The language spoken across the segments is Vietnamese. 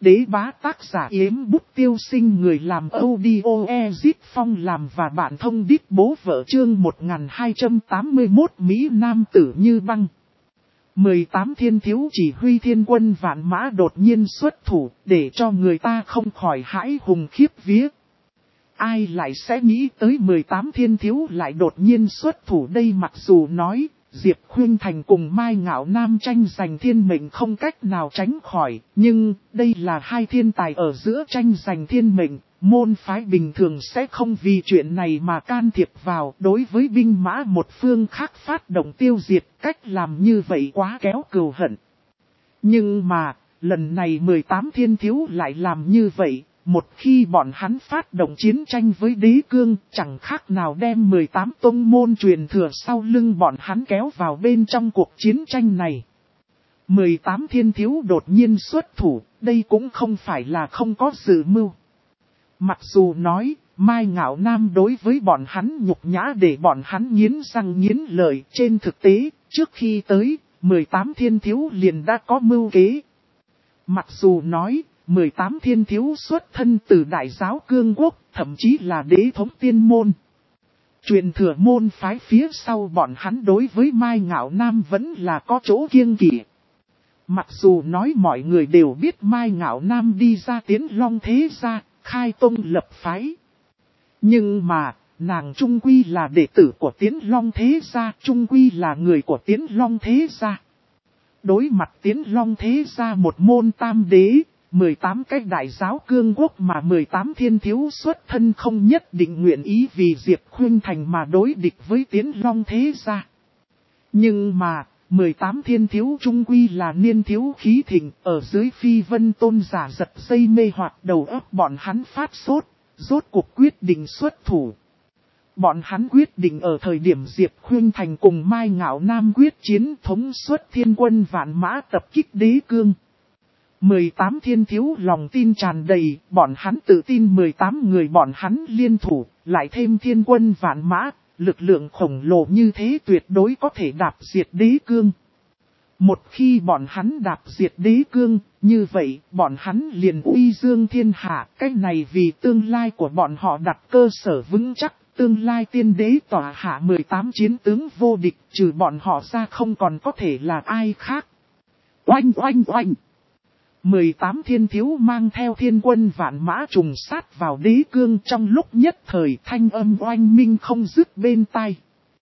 Đế bá tác giả Yếm Bút Tiêu Sinh, người làm audio Ezit Phong làm và bạn thông đít bố vợ, chương 1281 Mỹ Nam tử như băng. 18 thiên thiếu chỉ huy thiên quân vạn mã đột nhiên xuất thủ, để cho người ta không khỏi hãi hùng khiếp vía. Ai lại sẽ nghĩ tới 18 thiên thiếu lại đột nhiên xuất thủ đây? Mặc dù nói, Diệp Khuynh Thành cùng Mai Ngạo Nam tranh giành thiên mệnh không cách nào tránh khỏi, nhưng đây là hai thiên tài ở giữa tranh giành thiên mệnh, môn phái bình thường sẽ không vì chuyện này mà can thiệp vào. Đối với binh mã một phương khác phát động tiêu diệt, cách làm như vậy quá kéo cừu hận. Nhưng mà, lần này 18 thiên thiếu lại làm như vậy. Một khi bọn hắn phát động chiến tranh với đế cương, chẳng khác nào đem 18 tông môn truyền thừa sau lưng bọn hắn kéo vào bên trong cuộc chiến tranh này. 18 thiên thiếu đột nhiên xuất thủ, đây cũng không phải là không có dự mưu. Mặc dù nói, Mai Ngạo Nam đối với bọn hắn nhục nhã để bọn hắn nghiến răng nghiến lợi, trên thực tế, trước khi tới, 18 thiên thiếu liền đã có mưu kế. Mặc dù nói, 18 thiên thiếu xuất thân từ đại giáo cương quốc, thậm chí là đế thống tiên môn. Truyền thừa môn phái phía sau bọn hắn đối với Mai Ngạo Nam vẫn là có chỗ kiêng kỵ. Mặc dù nói mọi người đều biết Mai Ngạo Nam đi ra Tiến Long thế gia, khai tông lập phái. Nhưng mà, nàng trung quy là đệ tử của Tiến Long thế gia, trung quy là người của Tiến Long thế gia. Đối mặt Tiến Long thế gia một môn tam đế, 18 cái đại giáo cương quốc mà 18 thiên thiếu xuất thân không nhất định nguyện ý vì Diệp Khuynh Thành mà đối địch với Tiến Long thế gia. Nhưng mà, 18 thiên thiếu trung quy là niên thiếu khí thịnh, ở dưới phi vân tôn giả giật dây mê hoặc đầu óc bọn hắn phát sốt, rốt cuộc quyết định xuất thủ. Bọn hắn quyết định ở thời điểm Diệp Khuynh Thành cùng Mai Ngạo Nam quyết chiến thống suất thiên quân vạn mã tập kích đế cương. 18 thiên thiếu lòng tin tràn đầy, bọn hắn tự tin 18 người bọn hắn liên thủ, lại thêm thiên quân vạn mã, lực lượng khổng lồ như thế tuyệt đối có thể đạp diệt đế cương. Một khi bọn hắn đạp diệt đế cương, như vậy bọn hắn liền uy dương thiên hạ, cái này vì tương lai của bọn họ đặt cơ sở vững chắc, tương lai tiên đế tỏa hạ 18 chiến tướng vô địch, trừ bọn họ ra không còn có thể là ai khác. Oanh oanh oanh! 18 thiên thiếu mang theo thiên quân vạn mã trùng sát vào đế cương, trong lúc nhất thời thanh âm oanh minh không dứt bên tai.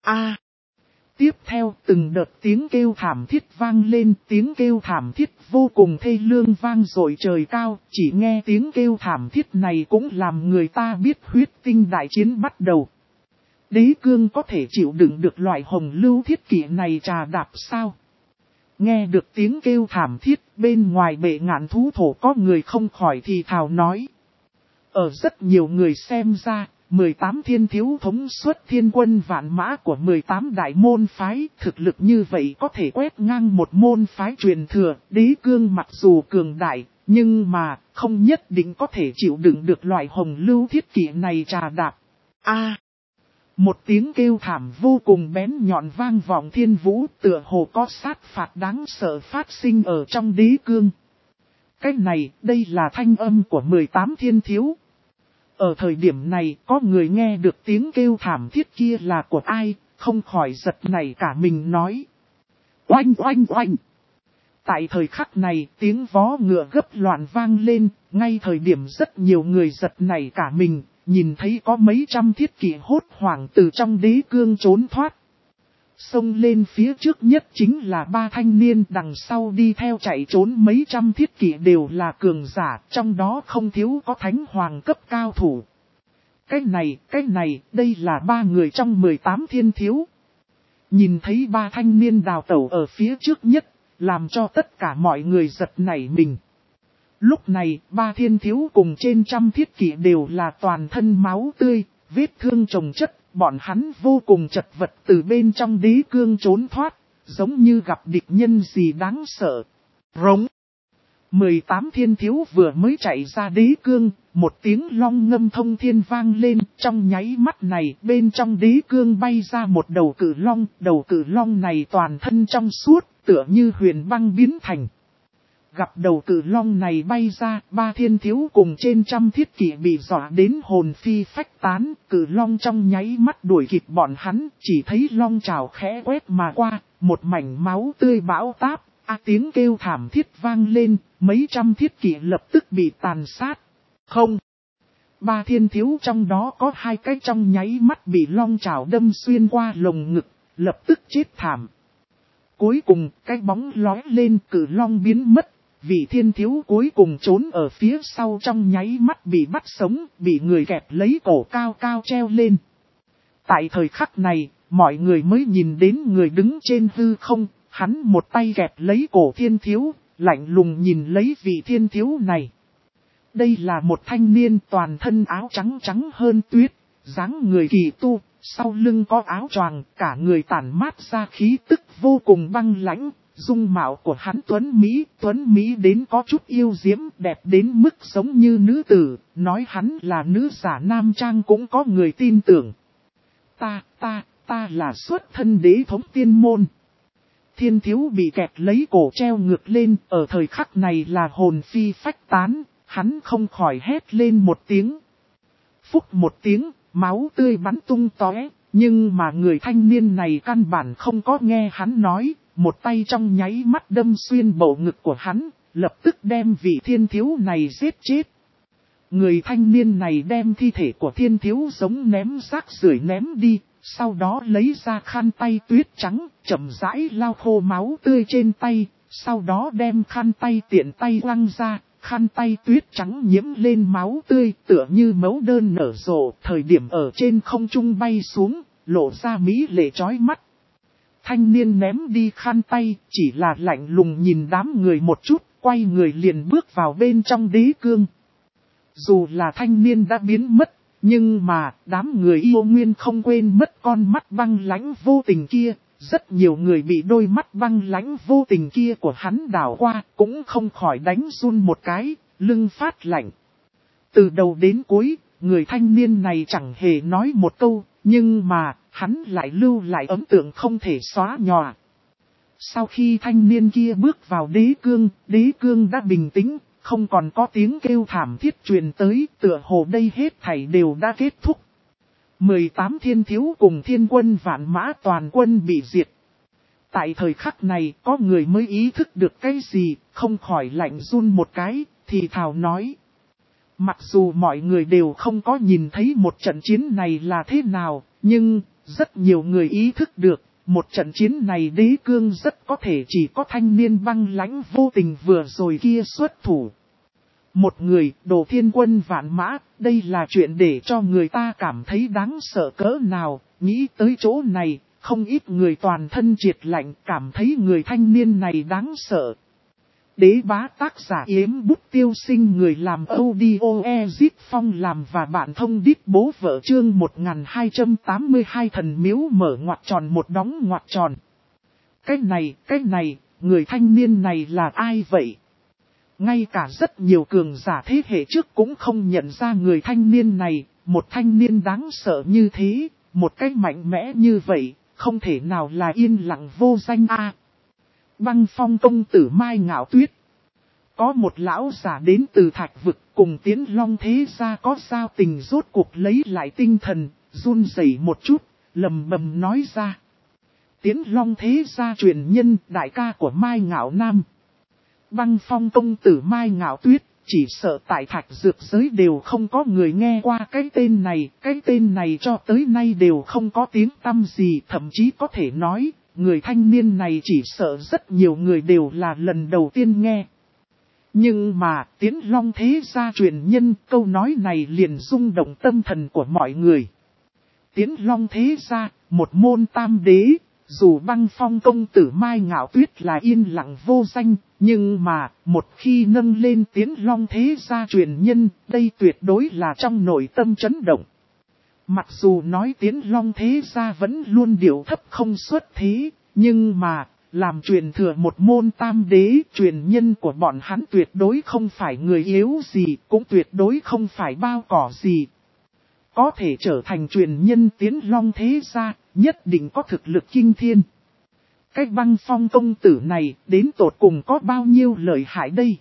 Tiếp theo từng đợt tiếng kêu thảm thiết vang lên, tiếng kêu thảm thiết vô cùng thê lương vang dội trời cao, chỉ nghe tiếng kêu thảm thiết này cũng làm người ta biết huyết tinh đại chiến bắt đầu. Đế cương có thể chịu đựng được loại hồng lưu thiết kỷ này trà đạp sao? Nghe được tiếng kêu thảm thiết, bên ngoài bệ ngạn thú thổ có người không khỏi thì thào nói. Ở rất nhiều người xem ra, 18 thiên thiếu thống suất thiên quân vạn mã của 18 đại môn phái, thực lực như vậy có thể quét ngang một môn phái truyền thừa. Đế cương mặc dù cường đại, nhưng mà không nhất định có thể chịu đựng được loại hồng lưu thiết kỷ này trà đạp. Một tiếng kêu thảm vô cùng bén nhọn vang vọng thiên vũ, tựa hồ có sát phạt đáng sợ phát sinh ở trong đế cương. Cái này, đây là thanh âm của 18 thiên thiếu. Ở thời điểm này, có người nghe được tiếng kêu thảm thiết kia là của ai, không khỏi giật nảy cả mình nói. Oanh oanh oanh! Tại thời khắc này, tiếng vó ngựa gấp loạn vang lên, ngay thời điểm rất nhiều người giật nảy cả mình. Nhìn thấy có mấy trăm thiết kỵ hốt hoảng từ trong đế cương trốn thoát. Xông lên phía trước nhất chính là ba thanh niên, đằng sau đi theo chạy trốn mấy trăm thiết kỵ đều là cường giả, trong đó không thiếu có thánh hoàng cấp cao thủ. Cái này, đây là ba người trong 18 thiên thiếu. Nhìn thấy ba thanh niên đào tẩu ở phía trước nhất, làm cho tất cả mọi người giật nảy mình. Lúc này, ba thiên thiếu cùng trên trăm thiết kỵ đều là toàn thân máu tươi, vết thương chồng chất, bọn hắn vô cùng chật vật từ bên trong đế cương trốn thoát, giống như gặp địch nhân gì đáng sợ. Rống! 18 thiên thiếu vừa mới chạy ra đế cương, một tiếng long ngâm thông thiên vang lên, trong nháy mắt này bên trong đế cương bay ra một đầu cự long này toàn thân trong suốt, tựa như huyền băng biến thành. gặp đầu cự long này bay ra, ba thiên thiếu cùng trên trăm thiết kỵ bị dọa đến hồn phi phách tán, cự long trong nháy mắt đuổi kịp bọn hắn, chỉ thấy long trào khẽ quét mà qua, một mảnh máu tươi bão táp, tiếng kêu thảm thiết vang lên, mấy trăm thiết kỵ lập tức bị tàn sát. Không! Ba thiên thiếu trong đó có hai cái trong nháy mắt bị long trào đâm xuyên qua lồng ngực, lập tức chết thảm. Cuối cùng, cái bóng lói lên, cự long biến mất, vị thiên thiếu cuối cùng trốn ở phía sau trong nháy mắt bị bắt sống, bị người kẹp lấy cổ cao cao treo lên. Tại thời khắc này, mọi người mới nhìn đến người đứng trên hư không, hắn một tay kẹp lấy cổ thiên thiếu, lạnh lùng nhìn lấy vị thiên thiếu này. Đây là một thanh niên toàn thân áo trắng trắng hơn tuyết, dáng người kỳ tu, sau lưng có áo choàng, cả người tản mát ra khí tức vô cùng băng lãnh, dung mạo của hắn tuấn Mỹ đến có chút yêu diễm, đẹp đến mức giống như nữ tử, nói hắn là nữ giả nam trang cũng có người tin tưởng. Ta là xuất thân đế thống tiên môn. Thiên thiếu bị kẹt lấy cổ treo ngược lên, ở thời khắc này là hồn phi phách tán, hắn không khỏi hét lên một tiếng. Phúc một tiếng, máu tươi bắn tung tóe, nhưng mà người thanh niên này căn bản không có nghe hắn nói, một tay trong nháy mắt đâm xuyên bầu ngực của hắn, lập tức đem vị thiên thiếu này giết chết. Người thanh niên này đem thi thể của thiên thiếu giống ném rác rưởi ném đi, sau đó lấy ra khăn tay tuyết trắng, chậm rãi lau khô máu tươi trên tay, sau đó đem khăn tay tiện tay quăng ra, khăn tay tuyết trắng nhiễm lên máu tươi tựa như mẫu đơn nở rộ, thời điểm ở trên không trung bay xuống, lộ ra mỹ lệ chói mắt. Thanh niên ném đi khăn tay, chỉ là lạnh lùng nhìn đám người một chút, quay người liền bước vào bên trong đế cương. Dù là thanh niên đã biến mất, nhưng mà đám người yêu nguyên không quên mất con mắt băng lãnh vô tình kia. Rất nhiều người bị đôi mắt băng lãnh vô tình kia của hắn đảo qua, cũng không khỏi đánh run một cái, lưng phát lạnh. Từ đầu đến cuối, người thanh niên này chẳng hề nói một câu, nhưng mà, hắn lại lưu lại ấn tượng không thể xóa nhòa. Sau khi thanh niên kia bước vào đế cương đã bình tĩnh, không còn có tiếng kêu thảm thiết truyền tới, tựa hồ đây hết thảy đều đã kết thúc. 18 thiên thiếu cùng thiên quân vạn mã toàn quân bị diệt. Tại thời khắc này có người mới ý thức được cái gì, không khỏi lạnh run một cái, thì thào nói. Mặc dù mọi người đều không có nhìn thấy một trận chiến này là thế nào, nhưng rất nhiều người ý thức được, một trận chiến này đế cương rất có thể chỉ có thanh niên băng lãnh vô tình vừa rồi kia xuất thủ. Một người, đồ thiên quân vạn mã, đây là chuyện để cho người ta cảm thấy đáng sợ cỡ nào, nghĩ tới chỗ này, không ít người toàn thân triệt lạnh cảm thấy người thanh niên này đáng sợ. Đế bá tác giả Yếm Bút Tiêu Sinh, người làm audio Ezit Phong làm và bạn thông đít bố vợ chương 1282 thần miếu mở ngoặc tròn một đóng ngoặc tròn. Cái này, người thanh niên này là ai vậy? Ngay cả rất nhiều cường giả thế hệ trước cũng không nhận ra người thanh niên này, một thanh niên đáng sợ như thế, một cách mạnh mẽ như vậy, không thể nào là yên lặng vô danh a. Băng Phong công tử Mai Ngạo Tuyết. Có một lão giả đến từ Thạch Vực cùng Tiến Long thế gia có giao tình, rốt cuộc lấy lại tinh thần, run rẩy một chút, lầm bầm nói ra. Tiến Long thế gia truyền nhân, đại ca của Mai Ngạo Nam. Băng Phong công tử Mai Ngạo Tuyết, chỉ sợ tại Thạch Dược giới đều không có người nghe qua cái tên này cho tới nay đều không có tiếng tăm gì, thậm chí có thể nói, người thanh niên này chỉ sợ rất nhiều người đều là lần đầu tiên nghe. Nhưng mà, Tiến Long thế gia truyền nhân, câu nói này liền rung động tâm thần của mọi người. Tiến Long thế gia, một môn tam đế, dù Băng Phong công tử Mai Ngạo Tuyết là yên lặng vô danh, nhưng mà, một khi nâng lên Tiến Long thế gia truyền nhân, đây tuyệt đối là trong nội tâm chấn động. Mặc dù nói Tiến Long thế gia vẫn luôn điệu thấp không xuất thế, nhưng mà, làm truyền thừa một môn tam đế, truyền nhân của bọn hắn tuyệt đối không phải người yếu gì, cũng tuyệt đối không phải bao cỏ gì. Có thể trở thành truyền nhân Tiến Long thế gia, nhất định có thực lực kinh thiên. Cái Băng Phong công tử này đến tột cùng có bao nhiêu lợi hại đây?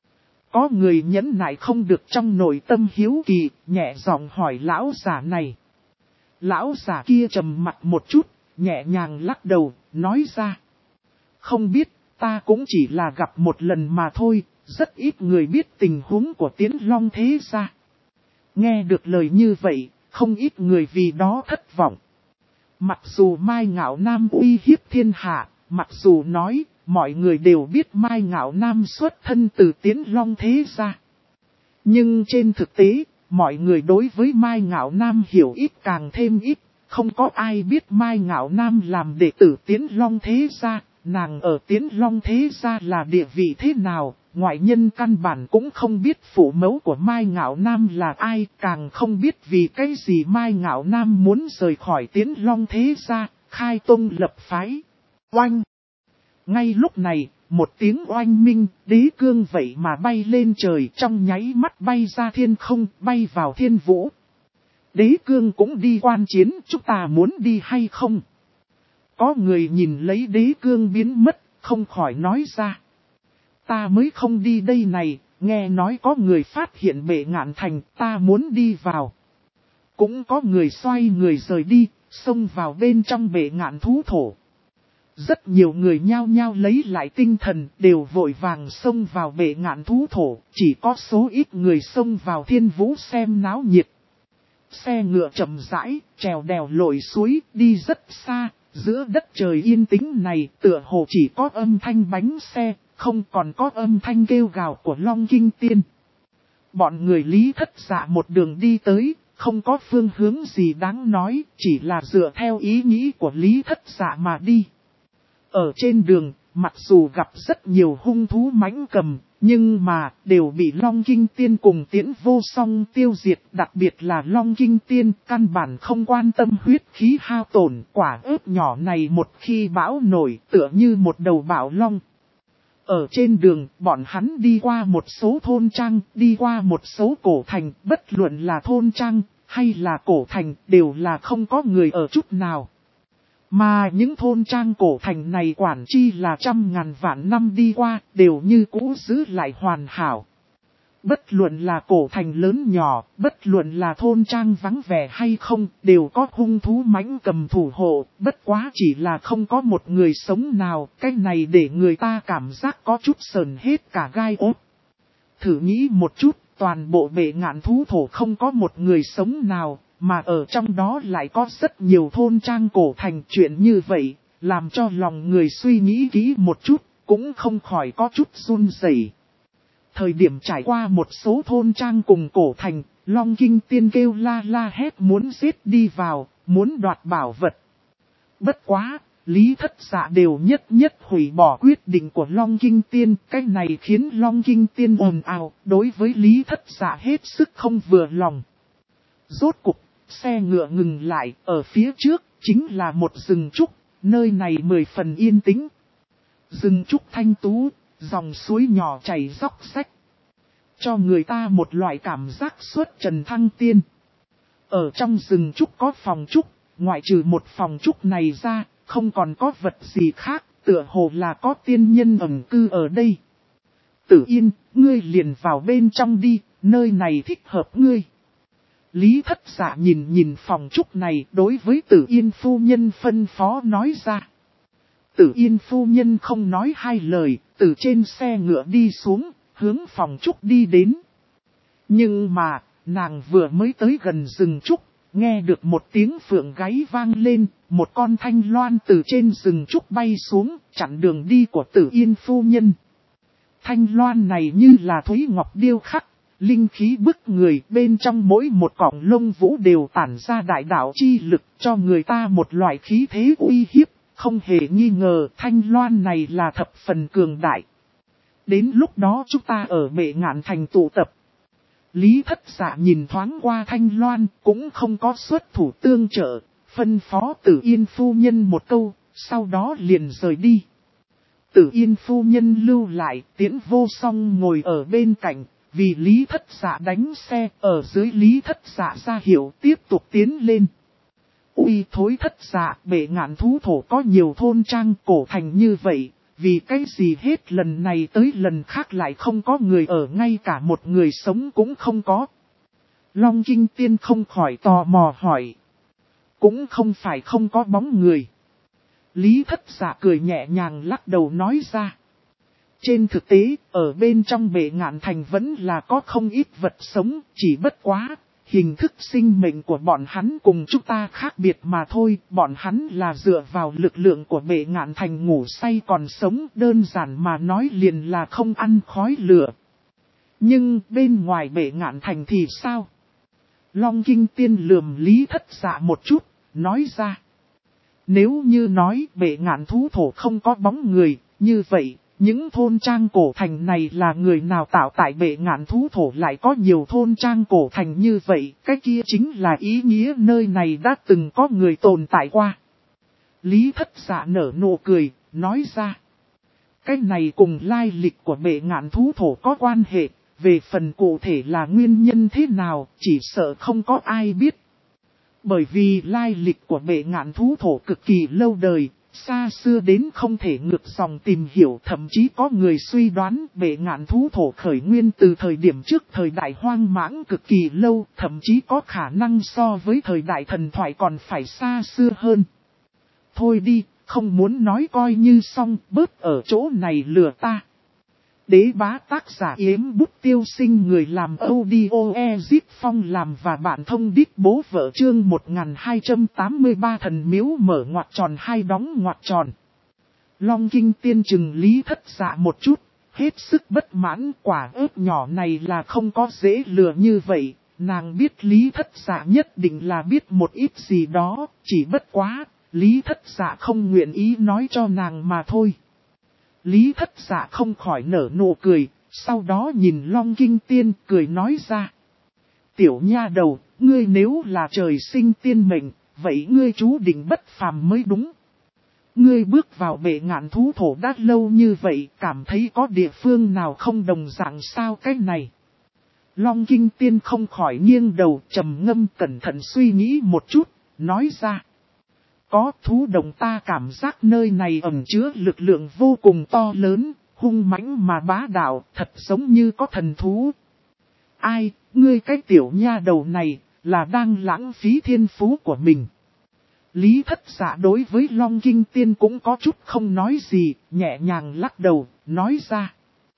Có người nhẫn nại không được trong nội tâm hiếu kỳ, nhẹ giọng hỏi lão giả này. Lão giả kia trầm mặt một chút, nhẹ nhàng lắc đầu, nói ra. Không biết, ta cũng chỉ là gặp một lần mà thôi, rất ít người biết tình huống của Tiễn Long thế gia. Nghe được lời như vậy, không ít người vì đó thất vọng. Mặc dù Mai Ngạo Nam uy hiếp thiên hạ, mặc dù nói, mọi người đều biết Mai Ngạo Nam xuất thân từ Tiễn Long thế gia. Nhưng trên thực tế, mọi người đối với Mai Ngạo Nam hiểu ít càng thêm ít, không có ai biết Mai Ngạo Nam làm đệ tử Tiễn Long thế gia, nàng ở Tiễn Long thế gia là địa vị thế nào, ngoại nhân căn bản cũng không biết phụ mẫu của Mai Ngạo Nam là ai, càng không biết vì cái gì Mai Ngạo Nam muốn rời khỏi Tiễn Long thế gia, khai tông lập phái. Oanh! Ngay lúc này, một tiếng oanh minh, đế cương vậy mà bay lên trời trong nháy mắt bay ra thiên không, bay vào thiên vũ. Đế cương cũng đi quan chiến, chúng ta muốn đi hay không? Có người nhìn lấy đế cương biến mất, không khỏi nói ra. Ta mới không đi đây này, nghe nói có người phát hiện Bệ Ngạn Thành, ta muốn đi vào. Cũng có người xoay người rời đi, xông vào bên trong Bệ Ngạn thú thổ. Rất nhiều người nhao nhao lấy lại tinh thần, đều vội vàng xông vào Bệ Ngạn thú thổ, chỉ có số ít người xông vào thiên vũ xem náo nhiệt. Xe ngựa chậm rãi, trèo đèo lội suối, đi rất xa, giữa đất trời yên tĩnh này tựa hồ chỉ có âm thanh bánh xe, không còn có âm thanh kêu gào của Long Kinh Tiên. Bọn người Lý Thất Dạ một đường đi tới, không có phương hướng gì đáng nói, chỉ là dựa theo ý nghĩ của Lý Thất Dạ mà đi. Ở trên đường, mặc dù gặp rất nhiều hung thú mãnh cầm, nhưng mà đều bị Long Kinh Tiên cùng Tiễn Vô Song tiêu diệt, đặc biệt là Long Kinh Tiên căn bản không quan tâm huyết khí hao tổn, quả ớt nhỏ này một khi bão nổi tựa như một đầu bão long. Ở trên đường, bọn hắn đi qua một số thôn trang, đi qua một số cổ thành, bất luận là thôn trang hay là cổ thành đều là không có người ở chút nào. Mà những thôn trang cổ thành này quản chi là trăm ngàn vạn năm đi qua, đều như cũ giữ lại hoàn hảo. Bất luận là cổ thành lớn nhỏ, bất luận là thôn trang vắng vẻ hay không, đều có hung thú mãnh cầm thủ hộ, bất quá chỉ là không có một người sống nào, cái này để người ta cảm giác có chút sờn hết cả gai ốt. Thử nghĩ một chút, toàn bộ Bệ Ngạn thú thổ không có một người sống nào, mà ở trong đó lại có rất nhiều thôn trang cổ thành, chuyện như vậy, làm cho lòng người suy nghĩ kỹ một chút, cũng không khỏi có chút run rẩy. Thời điểm trải qua một số thôn trang cùng cổ thành, Long Kinh Tiên kêu la la hét muốn giết đi vào, muốn đoạt bảo vật. Bất quá, Lý Thất Dạ đều nhất nhất hủy bỏ quyết định của Long Kinh Tiên, cái này khiến Long Kinh Tiên ồn ào, đối với Lý Thất Dạ hết sức không vừa lòng. Rốt cục, xe ngựa ngừng lại, ở phía trước, chính là một rừng trúc, nơi này 10 phần yên tĩnh. Rừng trúc thanh tú, dòng suối nhỏ chảy róc rách, cho người ta một loại cảm giác xuất trần thăng tiên. Ở trong rừng trúc có phòng trúc, ngoại trừ một phòng trúc này ra, không còn có vật gì khác, tựa hồ là có tiên nhân ẩn cư ở đây. Tử Yên, ngươi liền vào bên trong đi, nơi này thích hợp ngươi. Lý Thất Dạ nhìn phòng trúc này, đối với Tử Yên phu nhân phân phó nói ra. Tử Yên phu nhân không nói hai lời, từ trên xe ngựa đi xuống, hướng phòng trúc đi đến. Nhưng mà, nàng vừa mới tới gần rừng trúc, nghe được một tiếng phượng gáy vang lên, một con thanh loan từ trên rừng trúc bay xuống, chặn đường đi của Tử Yên phu nhân. Thanh loan này như là thúy ngọc điêu khắc, linh khí bức người, bên trong mỗi một cọng lông vũ đều tản ra đại đạo chi lực, cho người ta một loại khí thế uy hiếp. Không hề nghi ngờ thanh loan này là thập phần cường đại. Đến lúc đó chúng ta ở Bệ Ngạn Thành tụ tập. Lý Thất Dạ nhìn thoáng qua thanh loan, cũng không có xuất thủ tương trợ, phân phó Tử Yên phu nhân một câu, sau đó liền rời đi. Tử Yên phu nhân lưu lại, Tiễn Vô Song ngồi ở bên cạnh, vì Lý Thất Dạ đánh xe, ở dưới Lý Thất Dạ ra hiệu tiếp tục tiến lên. Uy thối thất dạ, bệ ngạn thú thổ có nhiều thôn trang cổ thành như vậy, vì cái gì hết lần này tới lần khác lại không có người ở, ngay cả một người sống cũng không có. Long Kinh Tiên không khỏi tò mò hỏi. Cũng không phải không có bóng người. Lý thất dạ cười nhẹ nhàng lắc đầu nói ra. Trên thực tế, ở bên trong bệ ngạn thành vẫn là có không ít vật sống, chỉ bất quá. Hình thức sinh mệnh của bọn hắn cùng chúng ta khác biệt mà thôi, bọn hắn là dựa vào lực lượng của bệ ngạn thành ngủ say còn sống, đơn giản mà nói liền là không ăn khói lửa. Nhưng bên ngoài bệ ngạn thành thì sao? Long Kinh Tiên lườm Lý thất dạ một chút, nói ra. Nếu như nói bệ ngạn thú thổ không có bóng người, như vậy, những thôn trang cổ thành này là người nào tạo tại bệ ngạn thú thổ lại có nhiều thôn trang cổ thành như vậy, cái kia chính là ý nghĩa nơi này đã từng có người tồn tại qua. Lý thất dạ nở nụ cười, nói ra. Cái này cùng lai lịch của bệ ngạn thú thổ có quan hệ, về phần cụ thể là nguyên nhân thế nào, chỉ sợ không có ai biết. Bởi vì lai lịch của bệ ngạn thú thổ cực kỳ lâu đời, xa xưa đến không thể ngược dòng tìm hiểu, thậm chí có người suy đoán bệ ngạn thú thổ khởi nguyên từ thời điểm trước thời đại hoang mãng cực kỳ lâu, thậm chí có khả năng so với thời đại thần thoại còn phải xa xưa hơn. Thôi đi, không muốn nói coi như xong, bớt ở chỗ này lừa ta. Đế bá tác giả Yếm Bút Tiêu Sinh, người làm audio Ezip Phong làm và bạn thông đít bố vợ, chương 1283 thần miếu mở ngoặc tròn hai đóng ngoặc tròn. Long Kinh Tiên chừng Lý thất dạ một chút, hết sức bất mãn, quả ớt nhỏ này là không có dễ lừa như vậy. Nàng biết Lý thất dạ nhất định là biết một ít gì đó, chỉ bất quá, Lý thất dạ không nguyện ý nói cho nàng mà thôi. Lý thất dạ không khỏi nở nụ cười, sau đó nhìn Long Kinh Tiên cười nói ra. Tiểu nha đầu, ngươi nếu là trời sinh tiên mệnh, vậy ngươi chú định bất phàm mới đúng. Ngươi bước vào bệ ngạn thú thổ đã lâu như vậy, cảm thấy có địa phương nào không đồng dạng sao cái này. Long Kinh Tiên không khỏi nghiêng đầu trầm ngâm cẩn thận suy nghĩ một chút, nói ra. Có thú đồng, ta cảm giác nơi này ẩn chứa lực lượng vô cùng to lớn, hung mãnh mà bá đạo, thật giống như có thần thú. Ai, ngươi cái tiểu nha đầu này, là đang lãng phí thiên phú của mình. Lý thất dạ đối với Long Kinh Tiên cũng có chút không nói gì, nhẹ nhàng lắc đầu, nói ra.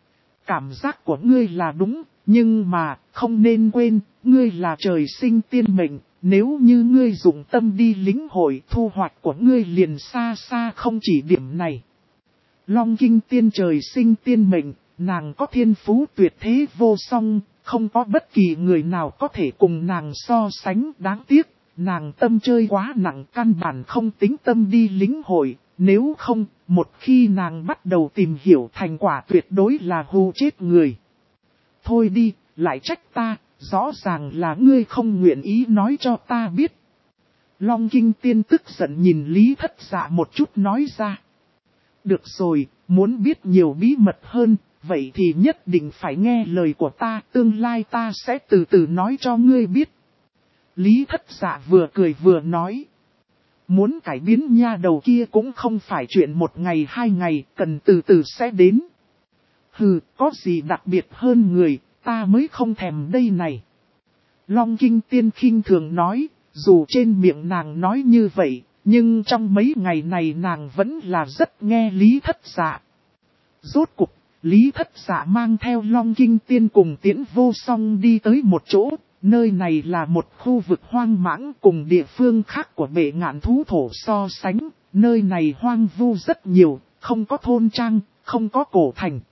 Cảm giác của ngươi là đúng, nhưng mà, không nên quên, ngươi là trời sinh tiên mệnh. Nếu như ngươi dụng tâm đi lĩnh hội, thu hoạch của ngươi liền xa xa không chỉ điểm này. Long Kinh Tiên trời sinh tiên mệnh, nàng có thiên phú tuyệt thế vô song, không có bất kỳ người nào có thể cùng nàng so sánh. Đáng tiếc, nàng tâm chơi quá nặng, căn bản không tính tâm đi lĩnh hội, nếu không, một khi nàng bắt đầu tìm hiểu, thành quả tuyệt đối là hù chết người. Thôi đi, lại trách ta. Rõ ràng là ngươi không nguyện ý nói cho ta biết. Long Kinh Tiên tức giận nhìn Lý thất dạ một chút nói ra. Được rồi, muốn biết nhiều bí mật hơn, vậy thì nhất định phải nghe lời của ta, tương lai ta sẽ từ từ nói cho ngươi biết. Lý thất dạ vừa cười vừa nói. Muốn cải biến nha đầu kia cũng không phải chuyện một ngày hai ngày, cần từ từ sẽ đến. Hừ, có gì đặc biệt hơn người, ta mới không thèm đây này. Long Kinh Tiên khinh thường nói, dù trên miệng nàng nói như vậy, nhưng trong mấy ngày này nàng vẫn là rất nghe Lý thất dạ. Rốt cục, Lý thất dạ mang theo Long Kinh Tiên cùng Tiễn Vô Song đi tới một chỗ, nơi này là một khu vực hoang mãng cùng địa phương khác của bệ ngạn thú thổ so sánh, nơi này hoang vu rất nhiều, không có thôn trang, không có cổ thành.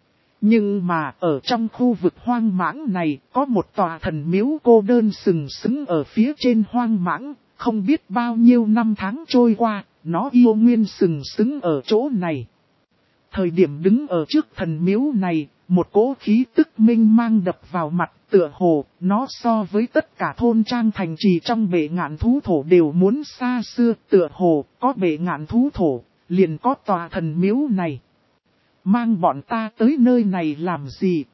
Nhưng mà ở trong khu vực hoang mãng này có một tòa thần miếu cô đơn sừng sững ở phía trên hoang mãng, không biết bao nhiêu năm tháng trôi qua, nó yêu nguyên sừng sững ở chỗ này. Thời điểm đứng ở trước thần miếu này, một cỗ khí tức minh mang đập vào mặt, tựa hồ, nó so với tất cả thôn trang thành trì trong bệ ngạn thú thổ đều muốn xa xưa, tựa hồ, có bệ ngạn thú thổ, liền có tòa thần miếu này. Mang bọn ta tới nơi này làm gì?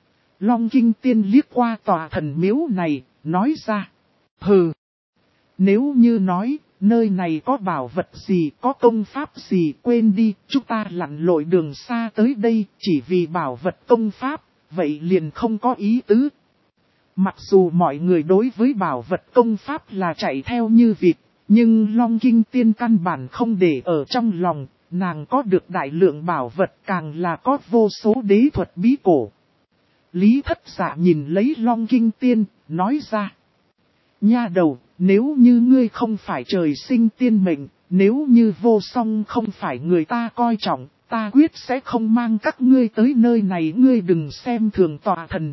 Long Kinh Tiên liếc qua tòa thần miếu này, nói ra. Hừ. Nếu như nói, nơi này có bảo vật gì, có công pháp gì, quên đi, chúng ta lặn lội đường xa tới đây, chỉ vì bảo vật công pháp, vậy liền không có ý tứ. Mặc dù mọi người đối với bảo vật công pháp là chạy theo như vịt, nhưng Long Kinh Tiên căn bản không để ở trong lòng, nàng có được đại lượng bảo vật càng là có vô số đế thuật bí cổ. Lý Thất Dạ nhìn lấy Long Kinh Tiên, nói ra. Nha đầu, nếu như ngươi không phải trời sinh tiên mệnh, nếu như Vô Song không phải người ta coi trọng, ta quyết sẽ không mang các ngươi tới nơi này. Ngươi đừng xem thường tòa thần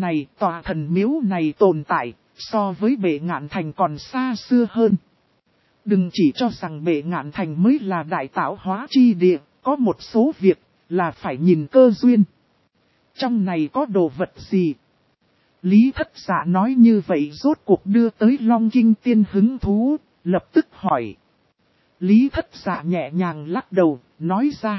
miếu này tồn tại, so với Bệ Ngạn Thành còn xa xưa hơn. Đừng chỉ cho rằng Bệ Ngạn Thành mới là đại tạo hóa chi địa, có một số việc là phải nhìn cơ duyên. Trong này có đồ vật gì? Lý Thất Dạ nói như vậy rốt cuộc đưa tới Long Kinh Tiên hứng thú, lập tức hỏi. Lý Thất Dạ nhẹ nhàng lắc đầu, nói ra.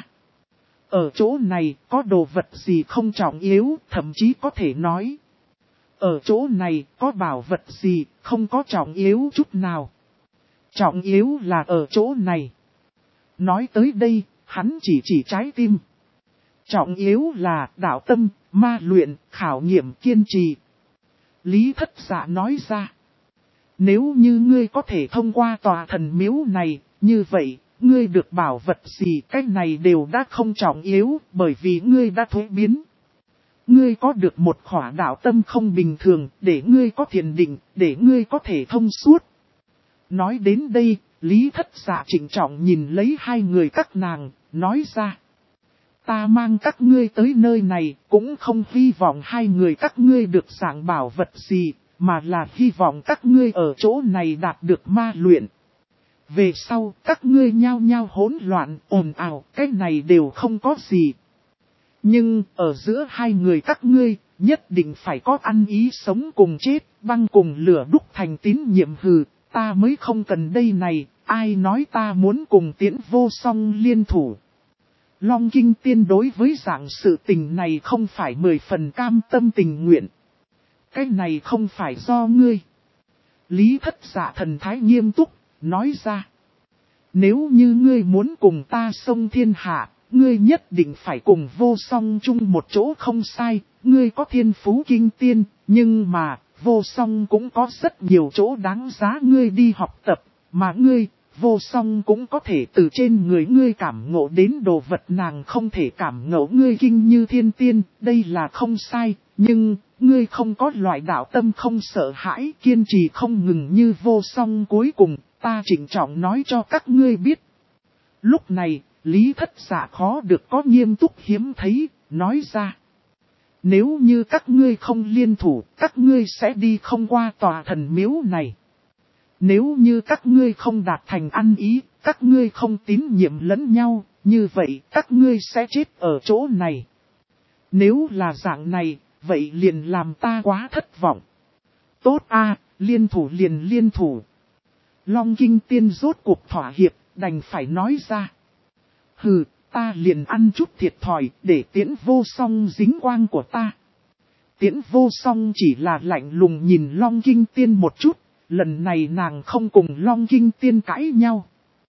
Ở chỗ này có đồ vật gì không trọng yếu, thậm chí có thể nói. Ở chỗ này có bảo vật gì không có trọng yếu chút nào. Trọng yếu là ở chỗ này. Nói tới đây, hắn chỉ trái tim. Trọng yếu là đạo tâm, ma luyện, khảo nghiệm kiên trì. Lý Thất Dạ nói ra. Nếu như ngươi có thể thông qua tòa thần miếu này, như vậy, ngươi được bảo vật gì cái này đều đã không trọng yếu, bởi vì ngươi đã thuế biến. Ngươi có được một khỏa đạo tâm không bình thường, để ngươi có thiền định, để ngươi có thể thông suốt. Nói đến đây, Lý Thất Dạ trịnh trọng nhìn lấy hai người các nàng, nói ra. Ta mang các ngươi tới nơi này, cũng không hy vọng hai người các ngươi được giảng bảo vật gì, mà là hy vọng các ngươi ở chỗ này đạt được ma luyện. Về sau, các ngươi nhao nhao hỗn loạn, ồn ào, cái này đều không có gì. Nhưng, ở giữa hai người các ngươi, nhất định phải có ăn ý sống cùng chết, băng cùng lửa đúc thành tín nhiệm hừ, ta mới không cần đây này, ai nói ta muốn cùng Tiễn Vô Song liên thủ. Long Kinh Tiên đối với dạng sự tình này không phải 10 phần cam tâm tình nguyện. Cái này không phải do ngươi. Lý Thất Dạ thần thái nghiêm túc, nói ra. Nếu như ngươi muốn cùng ta xông thiên hạ, ngươi nhất định phải cùng Vô Song chung một chỗ không sai. Ngươi có thiên phú kinh tiên, nhưng mà Vô Song cũng có rất nhiều chỗ đáng giá ngươi đi học tập, mà ngươi, Vô Song cũng có thể từ trên người ngươi cảm ngộ đến đồ vật nàng không thể cảm ngộ ngươi kinh như thiên tiên, đây là không sai, nhưng ngươi không có loại đạo tâm không sợ hãi, kiên trì không ngừng như Vô Song cuối cùng, ta trịnh trọng nói cho các ngươi biết. Lúc này, Lý Thất Dạ khó được có nghiêm túc hiếm thấy, nói ra. Nếu như các ngươi không liên thủ, các ngươi sẽ đi không qua tòa thần miếu này. Nếu như các ngươi không đạt thành ăn ý, các ngươi không tín nhiệm lẫn nhau, như vậy các ngươi sẽ chết ở chỗ này. Nếu là dạng này, vậy liền làm ta quá thất vọng. Tốt a, liên thủ liền liên thủ. Long Kinh Tiên rốt cuộc thỏa hiệp, đành phải nói ra. Hừ, ta liền ăn chút thiệt thòi để Tiễn Vô Song dính quang của ta. Tiễn Vô Song chỉ là lạnh lùng nhìn Long Kinh Tiên một chút. Lần này nàng không cùng Long Kinh Tiên cãi nhau.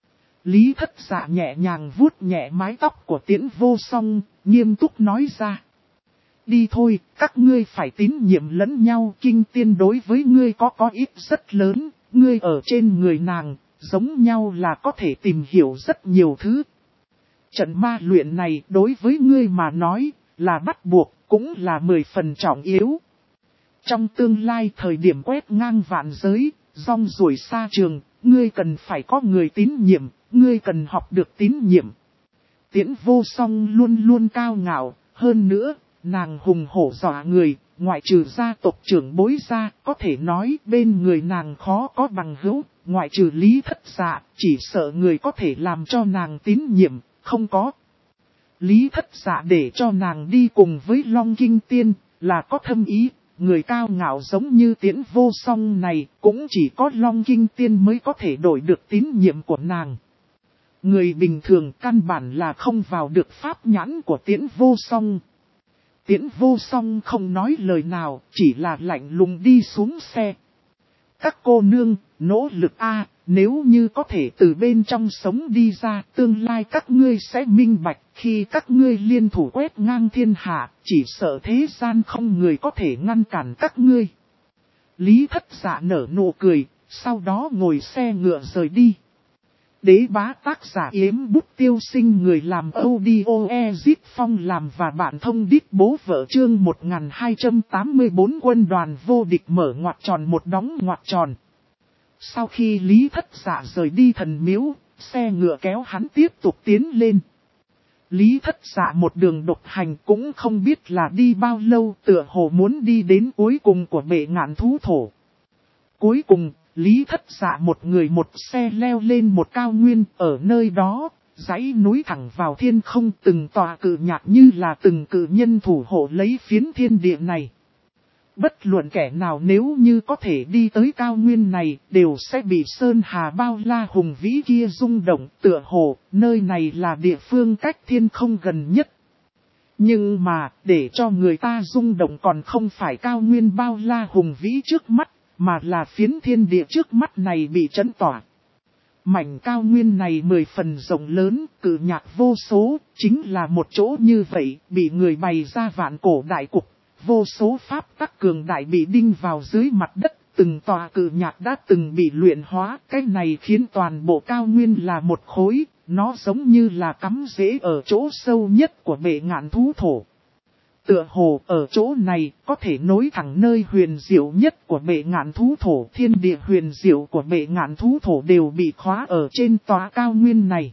Lý Thất Dạ nhẹ nhàng vuốt nhẹ mái tóc của Tiễn Vô Song, nghiêm túc nói ra. Đi thôi, các ngươi phải tín nhiệm lẫn nhau. Kinh Tiên đối với ngươi có ít rất lớn, ngươi ở trên người nàng, giống nhau là có thể tìm hiểu rất nhiều thứ. Trận ma luyện này đối với ngươi mà nói, là bắt buộc, cũng là 10 phần trọng yếu. Trong tương lai thời điểm quét ngang vạn giới, rong ruổi xa trường, ngươi cần phải có người tín nhiệm, ngươi cần học được tín nhiệm. Tiễn Vô Song luôn luôn cao ngạo, hơn nữa, nàng hùng hổ dọa người, ngoại trừ gia tộc trưởng bối ra, có thể nói bên người nàng khó có bằng hữu, ngoại trừ Lý Thất Dạ, chỉ sợ người có thể làm cho nàng tín nhiệm, không có. Lý Thất Dạ để cho nàng đi cùng với Long Kinh Tiên, là có thâm ý. Người cao ngạo giống như Tiễn Vô Song này, cũng chỉ có Long Kinh Tiên mới có thể đổi được tín nhiệm của nàng. Người bình thường căn bản là không vào được pháp nhãn của Tiễn Vô Song. Tiễn Vô Song không nói lời nào, chỉ là lạnh lùng đi xuống xe. Các cô nương, nỗ lực a, nếu như có thể từ bên trong sống đi ra, tương lai các ngươi sẽ minh bạch, khi các ngươi liên thủ quét ngang thiên hạ, chỉ sợ thế gian không người có thể ngăn cản các ngươi. Lý Thất Dạ nở nụ cười, sau đó ngồi xe ngựa rời đi. Đế bá tác giả Yếm Bút Tiêu Sinh, người làm audio Ezit Phong làm và bạn thông đít bố vợ, chương 1284 quân đoàn vô địch mở ngoặc tròn một đóng ngoặc tròn. Sau khi Lý Thất Dạ rời đi thần miếu, xe ngựa kéo hắn tiếp tục tiến lên. Lý Thất Dạ một đường độc hành cũng không biết là đi bao lâu, tựa hồ muốn đi đến cuối cùng của bệ ngạn thú thổ. Cuối cùng, Lý Thất Dạ một người một xe leo lên một cao nguyên, ở nơi đó, dãy núi thẳng vào thiên không, từng tòa cự nhạc như là từng cự nhân thủ hộ lấy phiến thiên địa này. Bất luận kẻ nào nếu như có thể đi tới cao nguyên này, đều sẽ bị sơn hà bao la hùng vĩ kia rung động, tựa hồ, nơi này là địa phương cách thiên không gần nhất. Nhưng mà, để cho người ta rung động còn không phải cao nguyên bao la hùng vĩ trước mắt, mà là phiến thiên địa trước mắt này bị chấn tỏa. Mảnh cao nguyên này 10 phần rộng lớn, cự nhạc vô số, chính là một chỗ như vậy, bị người bày ra vạn cổ đại cục. Vô số pháp tắc cường đại bị đinh vào dưới mặt đất, từng tòa cự nhạc đã từng bị luyện hóa. Cái này khiến toàn bộ cao nguyên là một khối, nó giống như là cắm rễ ở chỗ sâu nhất của bệ ngạn thú thổ. Tựa hồ ở chỗ này có thể nối thẳng nơi huyền diệu nhất của bệ ngạn thú thổ. Thiên địa huyền diệu của bệ ngạn thú thổ đều bị khóa ở trên tòa cao nguyên này.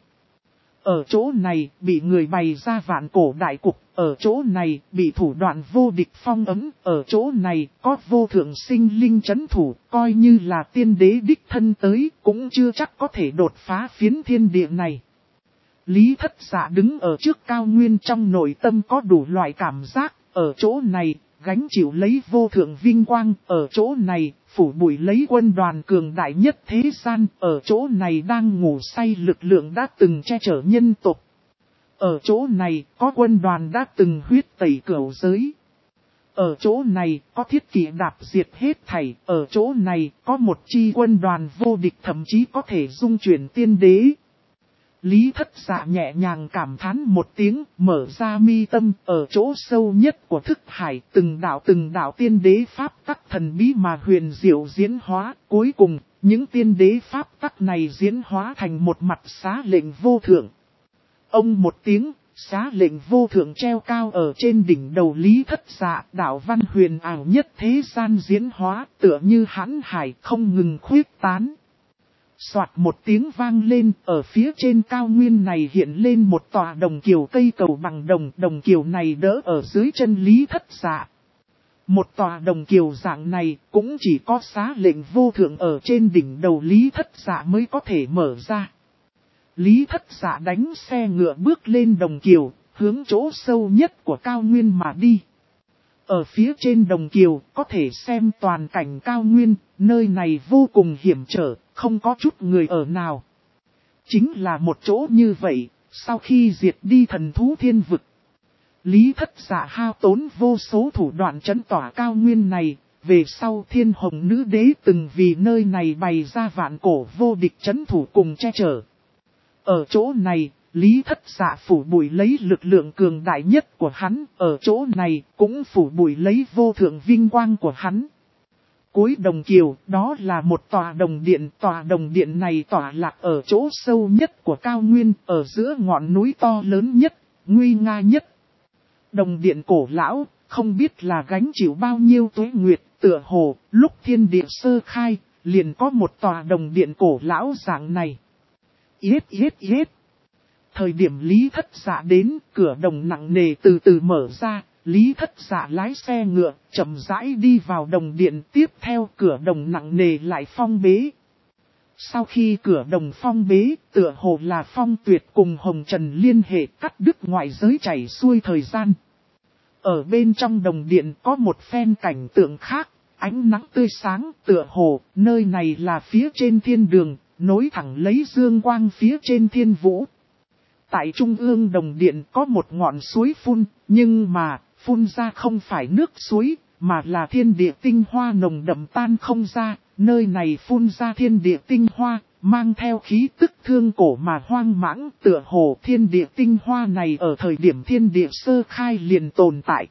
Ở chỗ này bị người bày ra vạn cổ đại cục, ở chỗ này bị thủ đoạn vô địch phong ấm, ở chỗ này có vô thượng sinh linh chấn thủ, coi như là tiên đế đích thân tới cũng chưa chắc có thể đột phá phiến thiên địa này. Lý Thất Dạ đứng ở trước cao nguyên, trong nội tâm có đủ loại cảm giác, ở chỗ này gánh chịu lấy vô thượng vinh quang, ở chỗ này phủ bụi lấy quân đoàn cường đại nhất thế gian, ở chỗ này đang ngủ say lực lượng đã từng che chở nhân tộc. Ở chỗ này có quân đoàn đã từng huyết tẩy cửu giới. Ở chỗ này có thiết kỷ đạp diệt hết thảy, ở chỗ này có một chi quân đoàn vô địch thậm chí có thể dung chuyển tiên đế. Lý Thất Dạ nhẹ nhàng cảm thán một tiếng, mở ra mi tâm, ở chỗ sâu nhất của thức hải, từng đạo tiên đế pháp tắc thần bí mà huyền diệu diễn hóa, cuối cùng, những tiên đế pháp tắc này diễn hóa thành một mặt xá lệnh vô thượng. Ông một tiếng, xá lệnh vô thượng treo cao ở trên đỉnh đầu Lý Thất Dạ, đạo văn huyền ảo nhất thế gian diễn hóa, tựa như hãn hải không ngừng khuyết tán. Soạt một tiếng vang lên, ở phía trên cao nguyên này hiện lên một tòa đồng kiều cây cầu bằng đồng, đồng kiều này đỡ ở dưới chân Lý Thất Dạ. Một tòa đồng kiều dạng này cũng chỉ có xá lệnh vô thượng ở trên đỉnh đầu Lý Thất Dạ mới có thể mở ra. Lý Thất Dạ đánh xe ngựa bước lên đồng kiều, hướng chỗ sâu nhất của cao nguyên mà đi. Ở phía trên đồng kiều có thể xem toàn cảnh cao nguyên, nơi này vô cùng hiểm trở, không có chút người ở nào. Chính là một chỗ như vậy, sau khi diệt đi thần thú thiên vực. Lý Thất Dạ hao tốn vô số thủ đoạn trấn tỏa cao nguyên này, về sau Thiên Hồng Nữ Đế từng vì nơi này bày ra vạn cổ vô địch trấn thủ cùng che chở. Ở chỗ này, Lý Thất Dạ phủ bụi lấy lực lượng cường đại nhất của hắn, ở chỗ này cũng phủ bụi lấy vô thượng vinh quang của hắn. Cuối đồng kiều, đó là một tòa đồng điện này tỏa lạc ở chỗ sâu nhất của cao nguyên, ở giữa ngọn núi to lớn nhất, nguy nga nhất. Đồng điện cổ lão, không biết là gánh chịu bao nhiêu tuế nguyệt, tựa hồ, lúc thiên địa sơ khai, liền có một tòa đồng điện cổ lão dạng này. Yết. Thời điểm Lý Thất Dạ đến, cửa đồng nặng nề từ từ mở ra, Lý Thất Dạ lái xe ngựa, chậm rãi đi vào đồng điện, tiếp theo cửa đồng nặng nề lại phong bế. Sau khi cửa đồng phong bế, tựa hồ là Phong Tuyệt cùng Hồng Trần liên hệ cắt đứt ngoại giới chảy xuôi thời gian. Ở bên trong đồng điện có một phen cảnh tượng khác, ánh nắng tươi sáng, tựa hồ, nơi này là phía trên thiên đường, nối thẳng lấy dương quang phía trên thiên vũ. Tại trung ương đồng điện có một ngọn suối phun, nhưng mà, phun ra không phải nước suối, mà là thiên địa tinh hoa nồng đậm tan không ra, nơi này phun ra thiên địa tinh hoa, mang theo khí tức thương cổ mà hoang mãng, tựa hồ thiên địa tinh hoa này ở thời điểm thiên địa sơ khai liền tồn tại.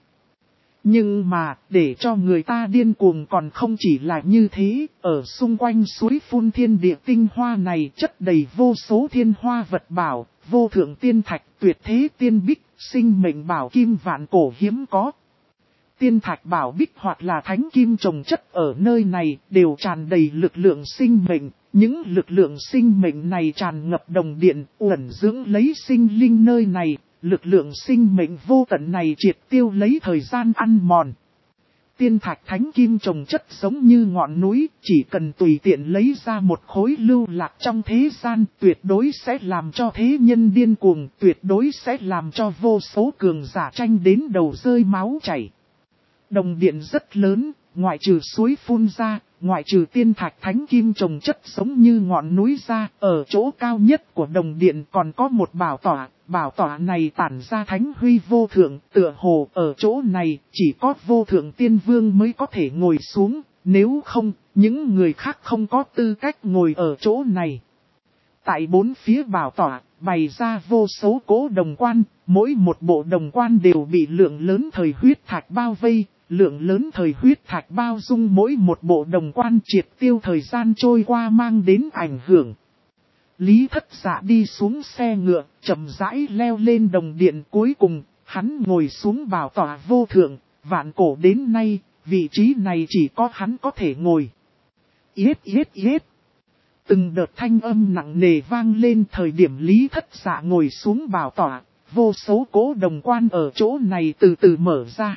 Nhưng mà, để cho người ta điên cuồng còn không chỉ là như thế, ở xung quanh suối phun thiên địa tinh hoa này chất đầy vô số thiên hoa vật bảo, vô thượng tiên thạch, tuyệt thế tiên bích, sinh mệnh bảo kim vạn cổ hiếm có. Tiên thạch bảo bích hoặc là thánh kim trồng chất ở nơi này đều tràn đầy lực lượng sinh mệnh, những lực lượng sinh mệnh này tràn ngập đồng điện, uẩn dưỡng lấy sinh linh nơi này. Lực lượng sinh mệnh vô tận này triệt tiêu lấy thời gian ăn mòn. Tiên thạch thánh kim trồng chất giống như ngọn núi, chỉ cần tùy tiện lấy ra một khối lưu lạc trong thế gian, tuyệt đối sẽ làm cho thế nhân điên cuồng, tuyệt đối sẽ làm cho vô số cường giả tranh đến đầu rơi máu chảy. Đồng điện rất lớn, ngoại trừ suối phun ra, ngoại trừ tiên thạch thánh kim trồng chất giống như ngọn núi ra, ở chỗ cao nhất của đồng điện còn có một bảo tọa này tản ra thánh huy vô thượng, tựa hồ ở chỗ này chỉ có vô thượng tiên vương mới có thể ngồi xuống, nếu không, những người khác không có tư cách ngồi ở chỗ này. Tại bốn phía bảo tọa, bày ra vô số cố đồng quan, mỗi một bộ đồng quan đều bị lượng lớn thời huyết thạch bao vây. Lượng lớn thời huyết thạch bao dung mỗi một bộ đồng quan triệt tiêu thời gian trôi qua mang đến ảnh hưởng. Lý Thất Dạ đi xuống xe ngựa, chậm rãi leo lên đồng điện cuối cùng, hắn ngồi xuống bảo tọa vô thượng, vạn cổ đến nay, vị trí này chỉ có hắn có thể ngồi. Yết yết yết. Từng đợt thanh âm nặng nề vang lên thời điểm Lý Thất Dạ ngồi xuống bảo tọa, vô số cố đồng quan ở chỗ này từ từ mở ra.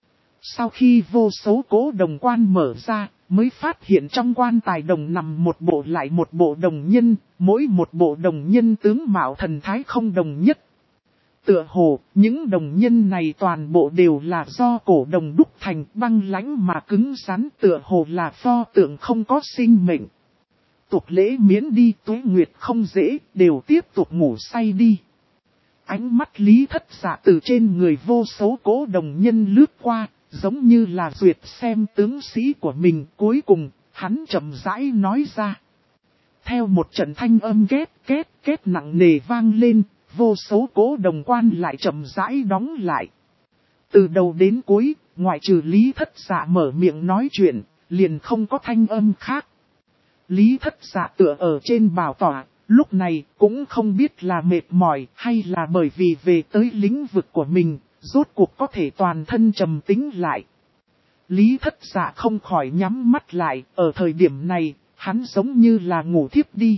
Sau khi vô số cố đồng quan mở ra, mới phát hiện trong quan tài đồng nằm một bộ lại một bộ đồng nhân, mỗi một bộ đồng nhân tướng mạo thần thái không đồng nhất. Tựa hồ, những đồng nhân này toàn bộ đều là do cổ đồng đúc thành băng lãnh mà cứng rắn, tựa hồ là pho tượng không có sinh mệnh. Tục lễ miễn đi, Tuế Nguyệt không dễ, đều tiếp tục ngủ say đi. Ánh mắt Lý Thất Dạ từ trên người vô số cố đồng nhân lướt qua, giống như là duyệt xem tướng sĩ của mình. Cuối cùng, hắn chậm rãi nói ra. Theo một trận thanh âm két nặng nề vang lên, vô số cố đồng quan lại chậm rãi đóng lại. Từ đầu đến cuối, ngoại trừ Lý Thất Dạ mở miệng nói chuyện, liền không có thanh âm khác. Lý Thất Dạ tựa ở trên bảo tọa, lúc này cũng không biết là mệt mỏi hay là bởi vì về tới lĩnh vực của mình, rốt cuộc có thể toàn thân trầm tĩnh lại. Lý Thất Dạ không khỏi nhắm mắt lại, ở thời điểm này, hắn giống như là ngủ thiếp đi.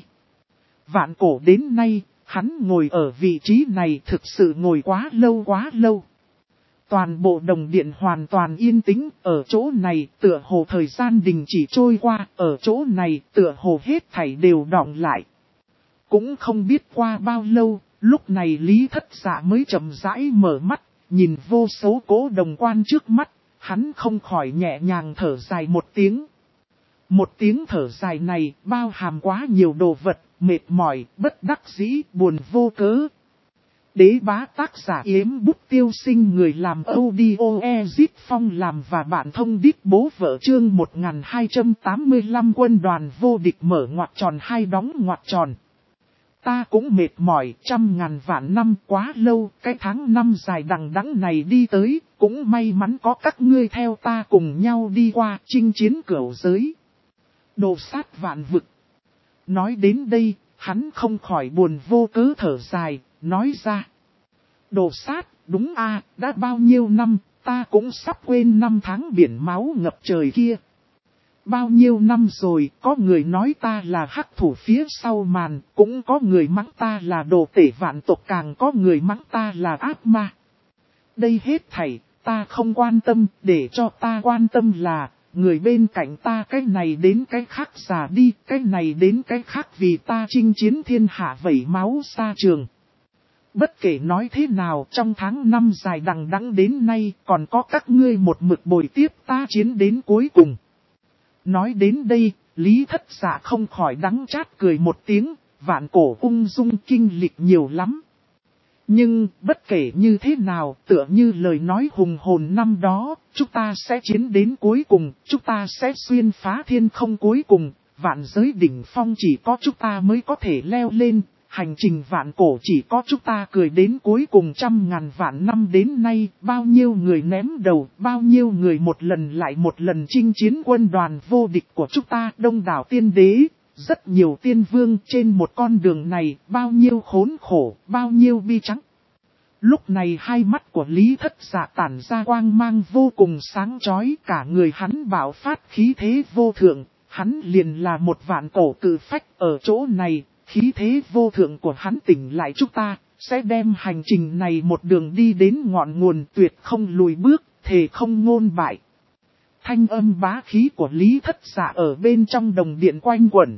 Vạn cổ đến nay, hắn ngồi ở vị trí này thực sự ngồi quá lâu. Toàn bộ đồng điện hoàn toàn yên tĩnh, ở chỗ này tựa hồ thời gian đình chỉ trôi qua, ở chỗ này tựa hồ hết thảy đều đọng lại. Cũng không biết qua bao lâu, lúc này Lý Thất Dạ mới chậm rãi mở mắt, nhìn vô số cố đồng quan trước mắt, hắn không khỏi nhẹ nhàng thở dài một tiếng. Một tiếng thở dài này bao hàm quá nhiều đồ vật, mệt mỏi, bất đắc dĩ, buồn vô cớ. Đế bá tác giả Yếm Bút Tiêu Sinh, người làm audio Ezit Phong làm và bạn thông đít bố vợ chương 1285 quân đoàn vô địch mở ngoặc tròn hai đóng ngoặc tròn. Ta cũng mệt mỏi 100.000 vạn năm quá lâu, cái tháng năm dài đằng đẵng này đi tới, cũng may mắn có các ngươi theo ta cùng nhau đi qua chinh chiến cửu giới. Đồ sát vạn vực. Nói đến đây, hắn không khỏi buồn vô cớ thở dài, nói ra. Đồ sát, đúng a, đã bao nhiêu năm, ta cũng sắp quên năm tháng biển máu ngập trời kia. Bao nhiêu năm rồi, có người nói ta là hắc thủ phía sau màn, cũng có người mắng ta là đồ tể vạn tộc, càng có người mắng ta là ác ma. Đây hết thảy, ta không quan tâm, để cho ta quan tâm là, người bên cạnh ta cái này đến cái khác già đi, cái này đến cái khác vì ta chinh chiến thiên hạ vẩy máu xa trường. Bất kể nói thế nào, trong tháng năm dài đằng đẵng đến nay, còn có các ngươi một mực bồi tiếp ta chiến đến cuối cùng. Nói đến đây, Lý Thất Dạ không khỏi đắng chát cười một tiếng, vạn cổ ung dung kinh lịch nhiều lắm. Nhưng, bất kể như thế nào, tựa như lời nói hùng hồn năm đó, chúng ta sẽ chiến đến cuối cùng, chúng ta sẽ xuyên phá thiên không cuối cùng, vạn giới đỉnh phong chỉ có chúng ta mới có thể leo lên, hành trình vạn cổ chỉ có chúng ta cười đến cuối cùng 100.000 vạn năm đến nay, bao nhiêu người ném đầu, bao nhiêu người một lần lại một lần chinh chiến quân đoàn vô địch của chúng ta, đông đảo tiên đế, rất nhiều tiên vương trên một con đường này, bao nhiêu khốn khổ, bao nhiêu bi trắng. Lúc này hai mắt của Lý Thất Dạ tản ra quang mang vô cùng sáng chói, cả người hắn bạo phát khí thế vô thượng, hắn liền là một vạn cổ cự phách ở chỗ này, khí thế vô thượng của hắn tỉnh lại chúng ta, sẽ đem hành trình này một đường đi đến ngọn nguồn tuyệt không lùi bước, thề không ngôn bại. Thanh âm bá khí của Lý Thất Dạ ở bên trong đồng điện quanh quẩn.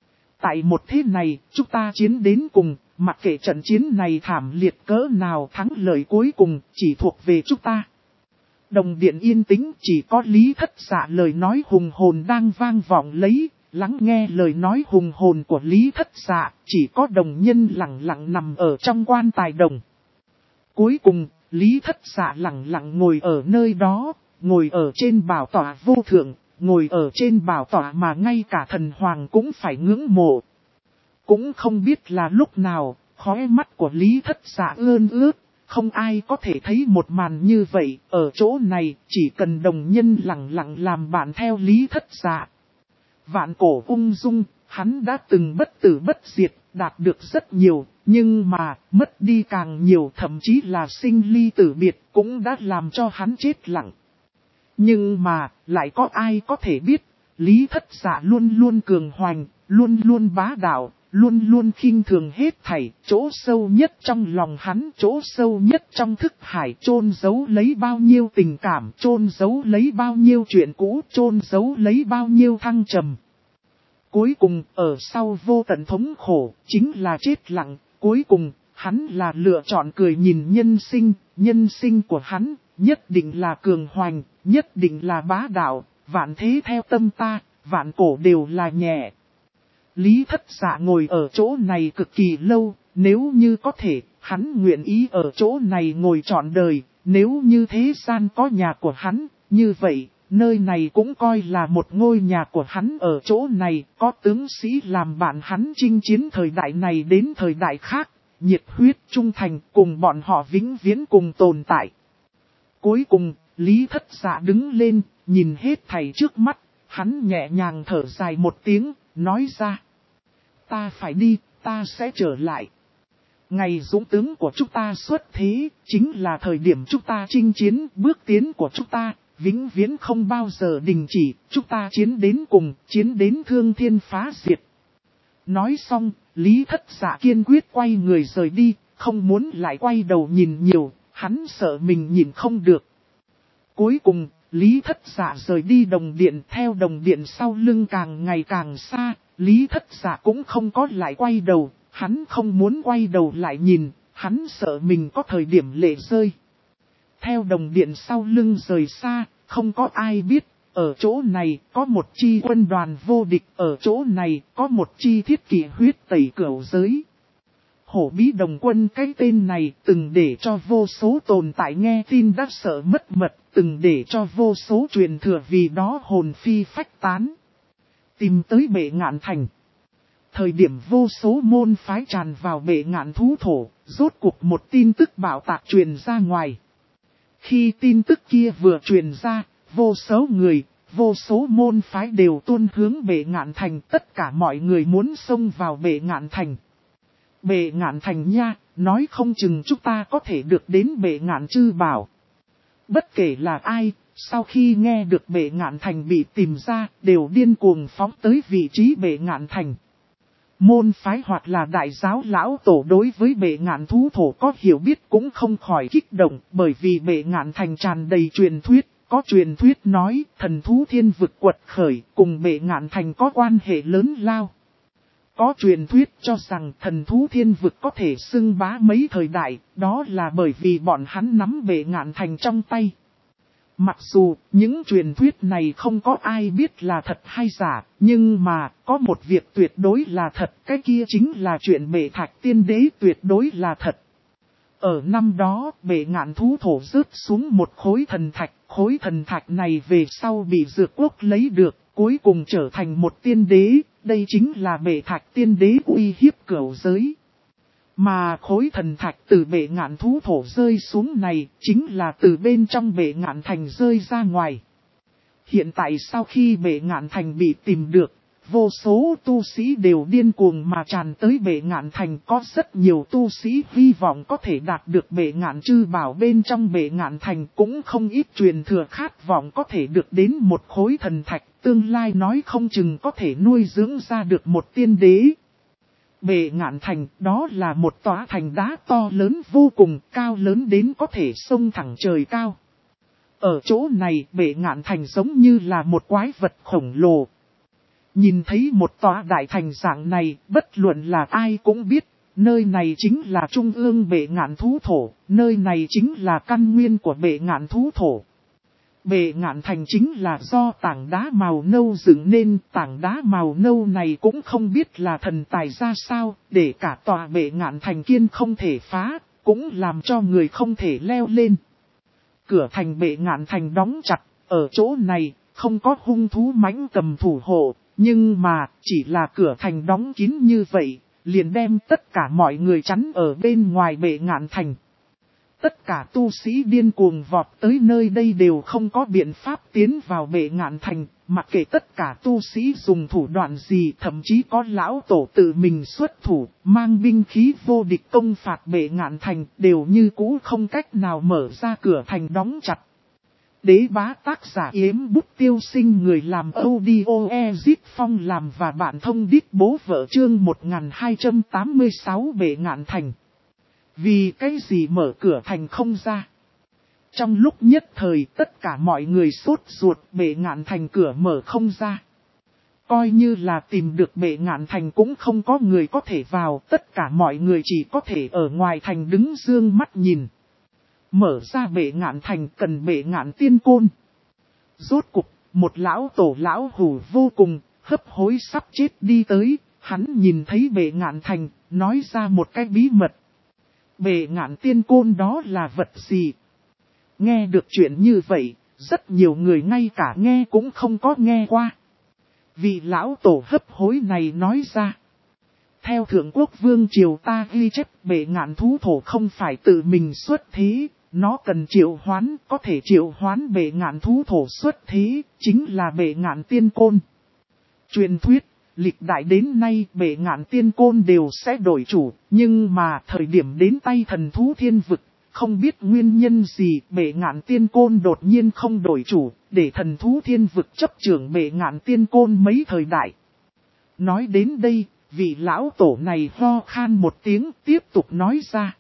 Tại một thế này, chúng ta chiến đến cùng, mặc kệ trận chiến này thảm liệt cỡ nào, thắng lợi cuối cùng chỉ thuộc về chúng ta. Đồng điện yên tĩnh, chỉ có Lý Thất Dạ lời nói hùng hồn đang vang vọng lấy, lắng nghe lời nói hùng hồn của Lý Thất Dạ, chỉ có đồng nhân lặng lặng nằm ở trong quan tài đồng. Cuối cùng, Lý Thất Dạ lặng lặng ngồi ở nơi đó, ngồi ở trên bảo tọa vô thượng, ngồi ở trên bảo tọa mà ngay cả thần hoàng cũng phải ngưỡng mộ. Cũng không biết là lúc nào, khóe mắt của Lý Thất Dạ ươn ướt, không ai có thể thấy một màn như vậy, ở chỗ này chỉ cần đồng nhân lặng lặng làm bạn theo Lý Thất Dạ. Vạn cổ ung dung, hắn đã từng bất tử bất diệt, đạt được rất nhiều, nhưng mà mất đi càng nhiều, thậm chí là sinh ly tử biệt cũng đã làm cho hắn chết lặng. Nhưng mà, lại có ai có thể biết, Lý Thất Dạ luôn luôn cường hoành, luôn luôn bá đạo, luôn luôn khinh thường hết thảy, chỗ sâu nhất trong lòng hắn, chỗ sâu nhất trong thức hải chôn giấu lấy bao nhiêu tình cảm, chôn giấu lấy bao nhiêu chuyện cũ, chôn giấu lấy bao nhiêu thăng trầm. Cuối cùng, ở sau vô tận thống khổ, chính là chết lặng, cuối cùng, hắn là lựa chọn cười nhìn nhân sinh của hắn, nhất định là cường hoành, nhất định là bá đạo, vạn thế theo tâm ta, vạn cổ đều là nhẹ. Lý Thất Dạ ngồi ở chỗ này cực kỳ lâu, nếu như có thể, hắn nguyện ý ở chỗ này ngồi trọn đời, nếu như thế gian có nhà của hắn, như vậy, nơi này cũng coi là một ngôi nhà của hắn. Ở chỗ này, có tướng sĩ làm bạn hắn chinh chiến thời đại này đến thời đại khác, nhiệt huyết trung thành cùng bọn họ vĩnh viễn cùng tồn tại. Cuối cùng, Lý Thất Dạ đứng lên, nhìn hết thảy trước mắt, hắn nhẹ nhàng thở dài một tiếng, nói ra. Ta phải đi, ta sẽ trở lại. Ngày dũng tướng của chúng ta xuất thế, chính là thời điểm chúng ta chinh chiến, bước tiến của chúng ta, vĩnh viễn không bao giờ đình chỉ, chúng ta chiến đến cùng, chiến đến thương thiên phá diệt. Nói xong, Lý Thất Dạ kiên quyết quay người rời đi, không muốn lại quay đầu nhìn nhiều, hắn sợ mình nhìn không được. Cuối cùng, Lý Thất Dạ rời đi đồng điện, theo đồng điện sau lưng càng ngày càng xa, Lý Thất Dạ cũng không có lại quay đầu, hắn không muốn quay đầu lại nhìn, hắn sợ mình có thời điểm lệ rơi. Theo đồng điện sau lưng rời xa, không có ai biết, ở chỗ này có một chi quân đoàn vô địch, ở chỗ này có một chi thiết kỷ huyết tẩy cửu giới. Hổ Bí Đồng Quân, cái tên này từng để cho vô số tồn tại nghe tin đã sợ mất mật, từng để cho vô số truyền thừa vì đó hồn phi phách tán. Tìm tới Bệ Ngạn Thành. Thời điểm vô số môn phái tràn vào Bệ Ngạn thú thổ, rốt cuộc một tin tức bạo tạc truyền ra ngoài. Khi tin tức kia vừa truyền ra, vô số người, vô số môn phái đều tuôn hướng Bệ Ngạn Thành, tất cả mọi người muốn xông vào Bệ Ngạn Thành. Bệ Ngạn Thành nha, nói không chừng chúng ta có thể được đến Bệ Ngạn Chư Bảo. Bất kể là ai, sau khi nghe được Bệ Ngạn Thành bị tìm ra, đều điên cuồng phóng tới vị trí Bệ Ngạn Thành. Môn phái hoặc là đại giáo lão tổ đối với Bệ Ngạn thú thổ có hiểu biết cũng không khỏi kích động, bởi vì Bệ Ngạn Thành tràn đầy truyền thuyết. Có truyền thuyết nói thần thú thiên vực quật khởi cùng Bệ Ngạn Thành có quan hệ lớn lao. Có truyền thuyết cho rằng thần thú thiên vực có thể xưng bá mấy thời đại, đó là bởi vì bọn hắn nắm Bệ Ngạn Thành trong tay. Mặc dù những truyền thuyết này không có ai biết là thật hay giả, nhưng mà có một việc tuyệt đối là thật, cái kia chính là chuyện Bệ Thạch Tiên Đế tuyệt đối là thật. Ở năm đó, Bệ Ngạn thú thổ rớt xuống một khối thần thạch này về sau bị Dược Quốc lấy được, cuối cùng trở thành một tiên đế, đây chính là bệ thạch tiên đế uy hiếp cửu giới. Mà khối thần thạch từ bệ ngạn thú thổ rơi xuống này, chính là từ bên trong bệ ngạn thành rơi ra ngoài. Hiện tại sau khi bệ ngạn thành bị tìm được, vô số tu sĩ đều điên cuồng mà tràn tới bệ ngạn thành. Có rất nhiều tu sĩ hy vọng có thể đạt được bệ ngạn chư bảo bên trong bệ ngạn thành, cũng không ít truyền thừa khát vọng có thể được đến một khối thần thạch, tương lai nói không chừng có thể nuôi dưỡng ra được một tiên đế. Bệ ngạn thành đó là một tòa thành đá to lớn vô cùng, cao lớn đến có thể xông thẳng trời cao. Ở chỗ này bệ ngạn thành giống như là một quái vật khổng lồ. Nhìn thấy một tòa đại thành dạng này, bất luận là ai cũng biết, nơi này chính là trung ương bệ ngạn thú thổ, nơi này chính là căn nguyên của bệ ngạn thú thổ. Bệ ngạn thành chính là do tảng đá màu nâu dựng nên, tảng đá màu nâu này cũng không biết là thần tài ra sao, để cả tòa bệ ngạn thành kiên không thể phá, cũng làm cho người không thể leo lên. Cửa thành bệ ngạn thành đóng chặt, ở chỗ này, không có hung thú mãnh cầm thủ hộ, nhưng mà, chỉ là cửa thành đóng kín như vậy, liền đem tất cả mọi người chắn ở bên ngoài bệ ngạn thành. Tất cả tu sĩ điên cuồng vọt tới nơi đây đều không có biện pháp tiến vào bệ ngạn thành, mặc kệ tất cả tu sĩ dùng thủ đoạn gì, thậm chí có lão tổ tự mình xuất thủ, mang binh khí vô địch công phạt bệ ngạn thành, đều như cũ không cách nào mở ra cửa thành đóng chặt. Đế bá tác giả Yếm Bút Tiêu Sinh, người làm audio Ezit Phong làm và bạn thông đít bố vợ chương 1286 bệ ngạn thành. Vì cái gì mở cửa thành không ra? Trong lúc nhất thời tất cả mọi người sốt ruột, bệ ngạn thành cửa mở không ra. Coi như là tìm được bệ ngạn thành cũng không có người có thể vào, tất cả mọi người chỉ có thể ở ngoài thành đứng dương mắt nhìn. Mở ra bệ ngạn thành cần bệ ngạn tiên côn. Rốt cục, một lão tổ lão hủ vô cùng, hấp hối sắp chết đi tới, hắn nhìn thấy bệ ngạn thành, nói ra một cái bí mật. Bệ ngạn tiên côn đó là vật gì? Nghe được chuyện như vậy, rất nhiều người ngay cả nghe cũng không có nghe qua. Vị lão tổ hấp hối này nói ra. Theo Thượng Quốc Vương Triều ta ghi chép bệ ngạn thú thổ không phải tự mình xuất thế, nó cần triệu hoán, có thể triệu hoán bệ ngạn thú thổ xuất thế, chính là bệ ngạn tiên côn. Truyền thuyết, lịch đại đến nay bệ ngạn tiên côn đều sẽ đổi chủ, nhưng mà thời điểm đến tay thần thú thiên vực, không biết nguyên nhân gì bệ ngạn tiên côn đột nhiên không đổi chủ, để thần thú thiên vực chấp trưởng bệ ngạn tiên côn mấy thời đại. Nói đến đây, vị lão tổ này ho khan một tiếng tiếp tục nói ra.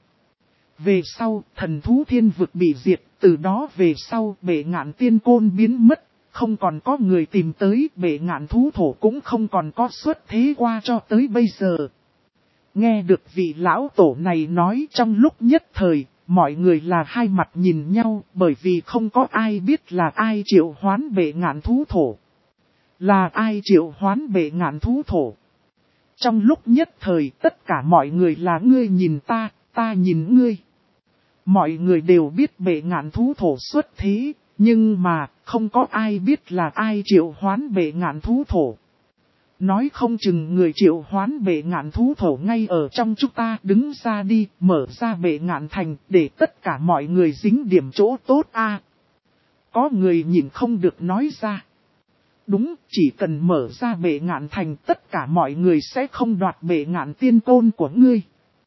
Về sau, thần thú thiên vực bị diệt, từ đó về sau bệ ngạn tiên côn biến mất, không còn có người tìm tới, bệ ngạn thú thổ cũng không còn có xuất thế qua cho tới bây giờ. Nghe được vị lão tổ này nói trong lúc nhất thời, mọi người là hai mặt nhìn nhau, bởi vì không có ai biết là ai triệu hoán bệ ngạn thú thổ. Là ai triệu hoán bệ ngạn thú thổ. Trong lúc nhất thời tất cả mọi người là ngươi nhìn ta, ta nhìn ngươi. Mọi người đều biết bệ ngạn thú thổ xuất thế, nhưng mà không có ai biết là ai triệu hoán bệ ngạn thú thổ. Nói không chừng người triệu hoán bệ ngạn thú thổ ngay ở trong chúng ta, đứng ra đi, mở ra bệ ngạn thành để tất cả mọi người dính điểm chỗ tốt a. Có người nhìn không được nói ra. Đúng, chỉ cần mở ra bệ ngạn thành tất cả mọi người sẽ không đoạt bệ ngạn tiên côn của ngươi.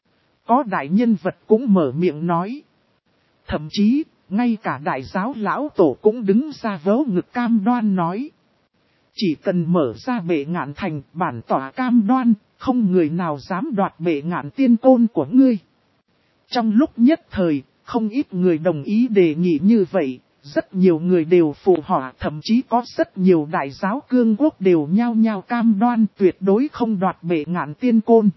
Có đại nhân vật cũng mở miệng nói. Thậm chí, ngay cả đại giáo lão tổ cũng đứng ra vớ ngực cam đoan nói. Chỉ cần mở ra bệ ngạn thành, bản tỏa cam đoan, không người nào dám đoạt bệ ngạn tiên côn của ngươi. Trong lúc nhất thời, không ít người đồng ý đề nghị như vậy, rất nhiều người đều phụ họa, thậm chí có rất nhiều đại giáo cương quốc đều nhao nhao cam đoan tuyệt đối không đoạt bệ ngạn tiên côn.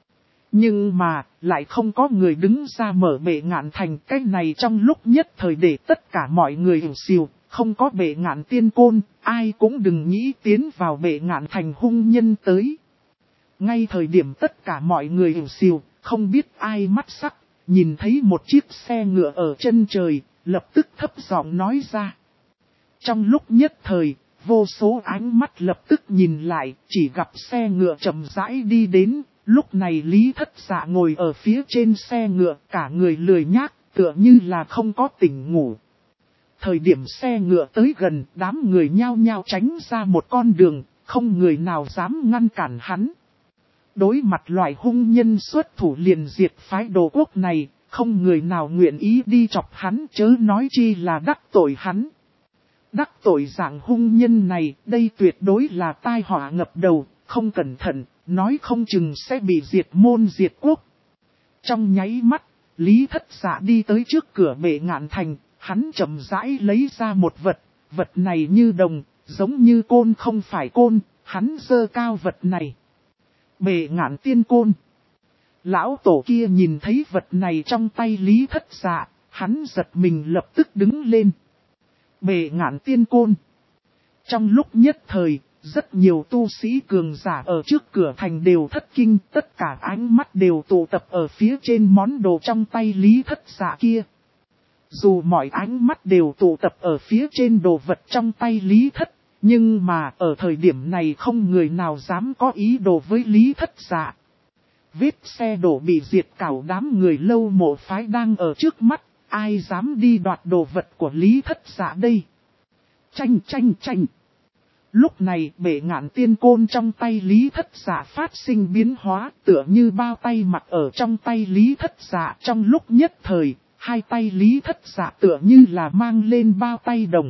Nhưng mà, lại không có người đứng ra mở bệ ngạn thành, cái này trong lúc nhất thời để tất cả mọi người hiểu xìu, không có bệ ngạn tiên côn, ai cũng đừng nghĩ tiến vào bệ ngạn thành hung nhân tới. Ngay thời điểm tất cả mọi người hiểu xìu, không biết ai mắt sắc, nhìn thấy một chiếc xe ngựa ở chân trời, lập tức thấp giọng nói ra. Trong lúc nhất thời, Vô số ánh mắt lập tức nhìn lại, chỉ gặp xe ngựa chậm rãi đi đến. Lúc này Lý Thất Dạ ngồi ở phía trên xe ngựa, cả người lười nhác, tựa như là không có tỉnh ngủ. Thời điểm xe ngựa tới gần, đám người nhao nhao tránh ra một con đường, không người nào dám ngăn cản hắn. Đối mặt loại hung nhân xuất thủ liền diệt phái Đồ Quốc này, không người nào nguyện ý đi chọc hắn, chớ nói chi là đắc tội hắn. Đắc tội dạng hung nhân này, đây tuyệt đối là tai họa ngập đầu, không cẩn thận, nói không chừng sẽ bị diệt môn diệt quốc. Trong nháy mắt, Lý Thất Dạ đi tới trước cửa Bệ Ngạn Thành, hắn chậm rãi lấy ra một vật, vật này như đồng, giống như côn không phải côn, hắn giơ cao vật này. Bệ Ngạn Tiên Côn. Lão tổ kia nhìn thấy vật này trong tay Lý Thất Dạ, hắn giật mình lập tức đứng lên. Bệ Ngạn Tiên Côn. Trong lúc nhất thời, rất nhiều tu sĩ cường giả ở trước cửa thành đều thất kinh, tất cả ánh mắt đều tụ tập ở phía trên món đồ trong tay Lý Thất Dạ kia. Dù mọi ánh mắt đều tụ tập ở phía trên đồ vật trong tay Lý Thất, nhưng mà ở thời điểm này không người nào dám có ý đồ với Lý Thất Dạ. Vết xe đổ bị diệt cảo, đám người Lâu Mộ phái đang ở trước mắt, ai dám đi đoạt đồ vật của Lý Thất Dạ đây? Tranh tranh tranh! Lúc này Bệ Ngạn Tiên Côn trong tay Lý Thất Dạ phát sinh biến hóa, tựa như bao tay mặc ở trong tay Lý Thất Dạ. Trong lúc nhất thời, hai tay Lý Thất Dạ tựa như là mang lên bao tay đồng.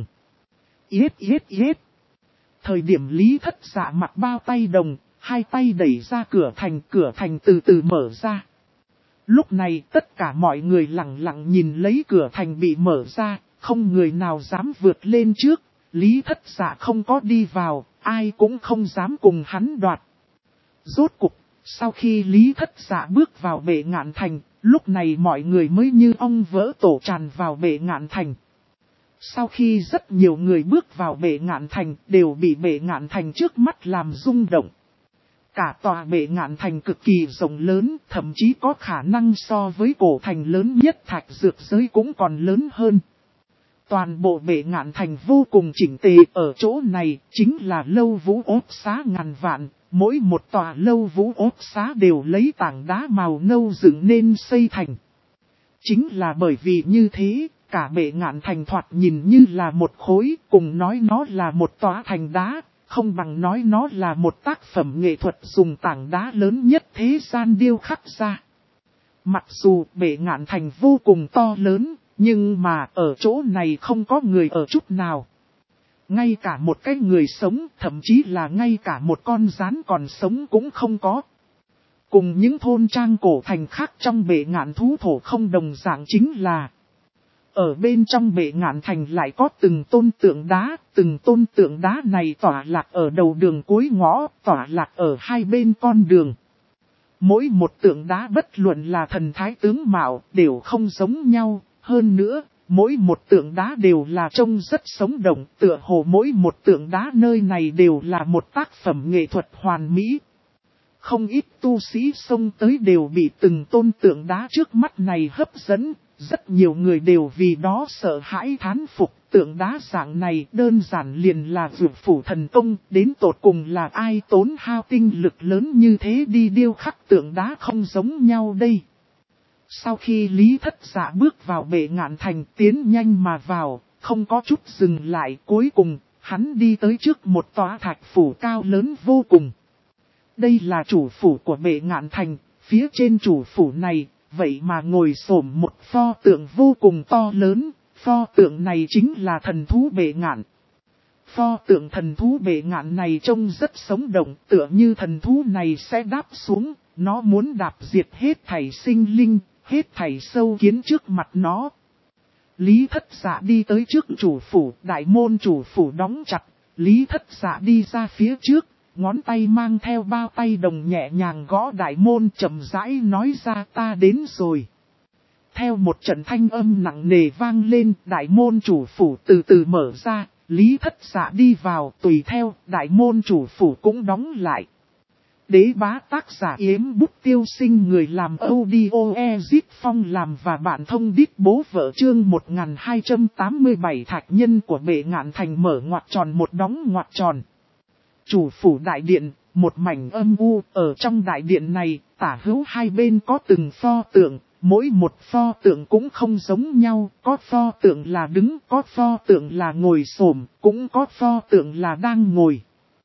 Yết yết yết! Thời điểm Lý Thất Dạ mặc bao tay đồng, hai tay đẩy ra cửa thành từ từ mở ra. Lúc này tất cả mọi người lặng lặng nhìn lấy cửa thành bị mở ra, không người nào dám vượt lên trước. Lý Thất Dạ không có đi vào, ai cũng không dám cùng hắn đoạt. Rốt cục, sau khi Lý Thất Dạ bước vào Bệ Ngạn Thành, lúc này mọi người mới như ong vỡ tổ tràn vào Bệ Ngạn Thành. Sau khi rất nhiều người bước vào Bệ Ngạn Thành, đều bị Bệ Ngạn Thành trước mắt làm rung động. Cả tòa Bệ Ngạn Thành cực kỳ rộng lớn, thậm chí có khả năng so với cổ thành lớn nhất Thạch Dược Giới cũng còn lớn hơn. Toàn bộ Bệ Ngạn Thành vô cùng chỉnh tề, ở chỗ này chính là Lâu Vũ Ốt Xá ngàn vạn, mỗi một tòa Lâu Vũ Ốt Xá đều lấy tảng đá màu nâu dựng nên xây thành. Chính là bởi vì như thế, cả Bệ Ngạn Thành thoạt nhìn như là một khối, cùng nói nó là một tòa thành đá, không bằng nói nó là một tác phẩm nghệ thuật dùng tảng đá lớn nhất thế gian điêu khắc ra. Mặc dù Bệ Ngạn Thành vô cùng to lớn, nhưng mà ở chỗ này không có người ở chút nào. Ngay cả một cái người sống, thậm chí là ngay cả một con gián còn sống cũng không có. Cùng những thôn trang cổ thành khác trong Bệ Ngạn thú thổ không đồng dạng chính là ở bên trong Bệ Ngạn Thành lại có từng tôn tượng đá này tỏa lạc ở đầu đường cuối ngõ, tỏa lạc ở hai bên con đường. Mỗi một tượng đá bất luận là thần thái tướng mạo đều không giống nhau, hơn nữa, mỗi một tượng đá đều là trông rất sống động, tựa hồ mỗi một tượng đá nơi này đều là một tác phẩm nghệ thuật hoàn mỹ. Không ít tu sĩ xông tới đều bị từng tôn tượng đá trước mắt này hấp dẫn, rất nhiều người đều vì đó sợ hãi thán phục. Tượng đá dạng này đơn giản liền là dược phủ thần công, đến tột cùng là ai tốn hao tinh lực lớn như thế đi điêu khắc tượng đá không giống nhau đây. Sau khi Lý Thất Dạ bước vào Bệ Ngạn Thành, tiến nhanh mà vào, không có chút dừng lại, cuối cùng, hắn đi tới trước một tòa thạch phủ cao lớn vô cùng. Đây là chủ phủ của Bệ Ngạn Thành, phía trên chủ phủ này, vậy mà ngồi xổm một pho tượng vô cùng to lớn, pho tượng này chính là thần thú Bệ Ngạn. Pho tượng thần thú Bệ Ngạn này trông rất sống động, tựa như thần thú này sẽ đáp xuống, nó muốn đạp diệt hết thảy sinh linh, hết thảy sâu kiến trước mặt nó. Lý Thất Dạ đi tới trước chủ phủ, đại môn chủ phủ đóng chặt, Lý Thất Dạ đi ra phía trước, ngón tay mang theo bao tay đồng nhẹ nhàng gõ đại môn chậm rãi nói ra ta đến rồi. Theo một trận thanh âm nặng nề vang lên, đại môn chủ phủ từ từ mở ra, Lý Thất Dạ đi vào, tùy theo, đại môn chủ phủ cũng đóng lại. Đế bá tác giả Yếm Bút Tiêu Sinh, người làm audio Ezit Phong làm và bạn thông đít bố vợ. Chương 1287 Thạch nhân của Bệ Ngạn Thành mở ngoặc tròn một đóng ngoặc tròn. Chủ phủ đại điện, một mảnh âm u. Ở trong đại điện này, tả hữu hai bên có từng pho tượng, mỗi một pho tượng cũng không giống nhau. Có pho tượng là đứng, có pho tượng là ngồi xổm, cũng có pho tượng là đang ngồi.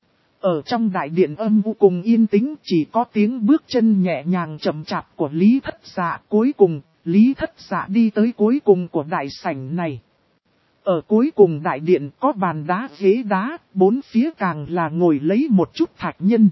Ở trong đại điện âm u cùng yên tĩnh, chỉ có tiếng bước chân nhẹ nhàng chậm chạp của Lý Thất Dạ. Cuối cùng, Lý Thất Dạ đi tới cuối cùng của đại sảnh này. Ở cuối cùng đại điện có bàn đá ghế đá, bốn phía càng là ngồi lấy một chút thạch nhân.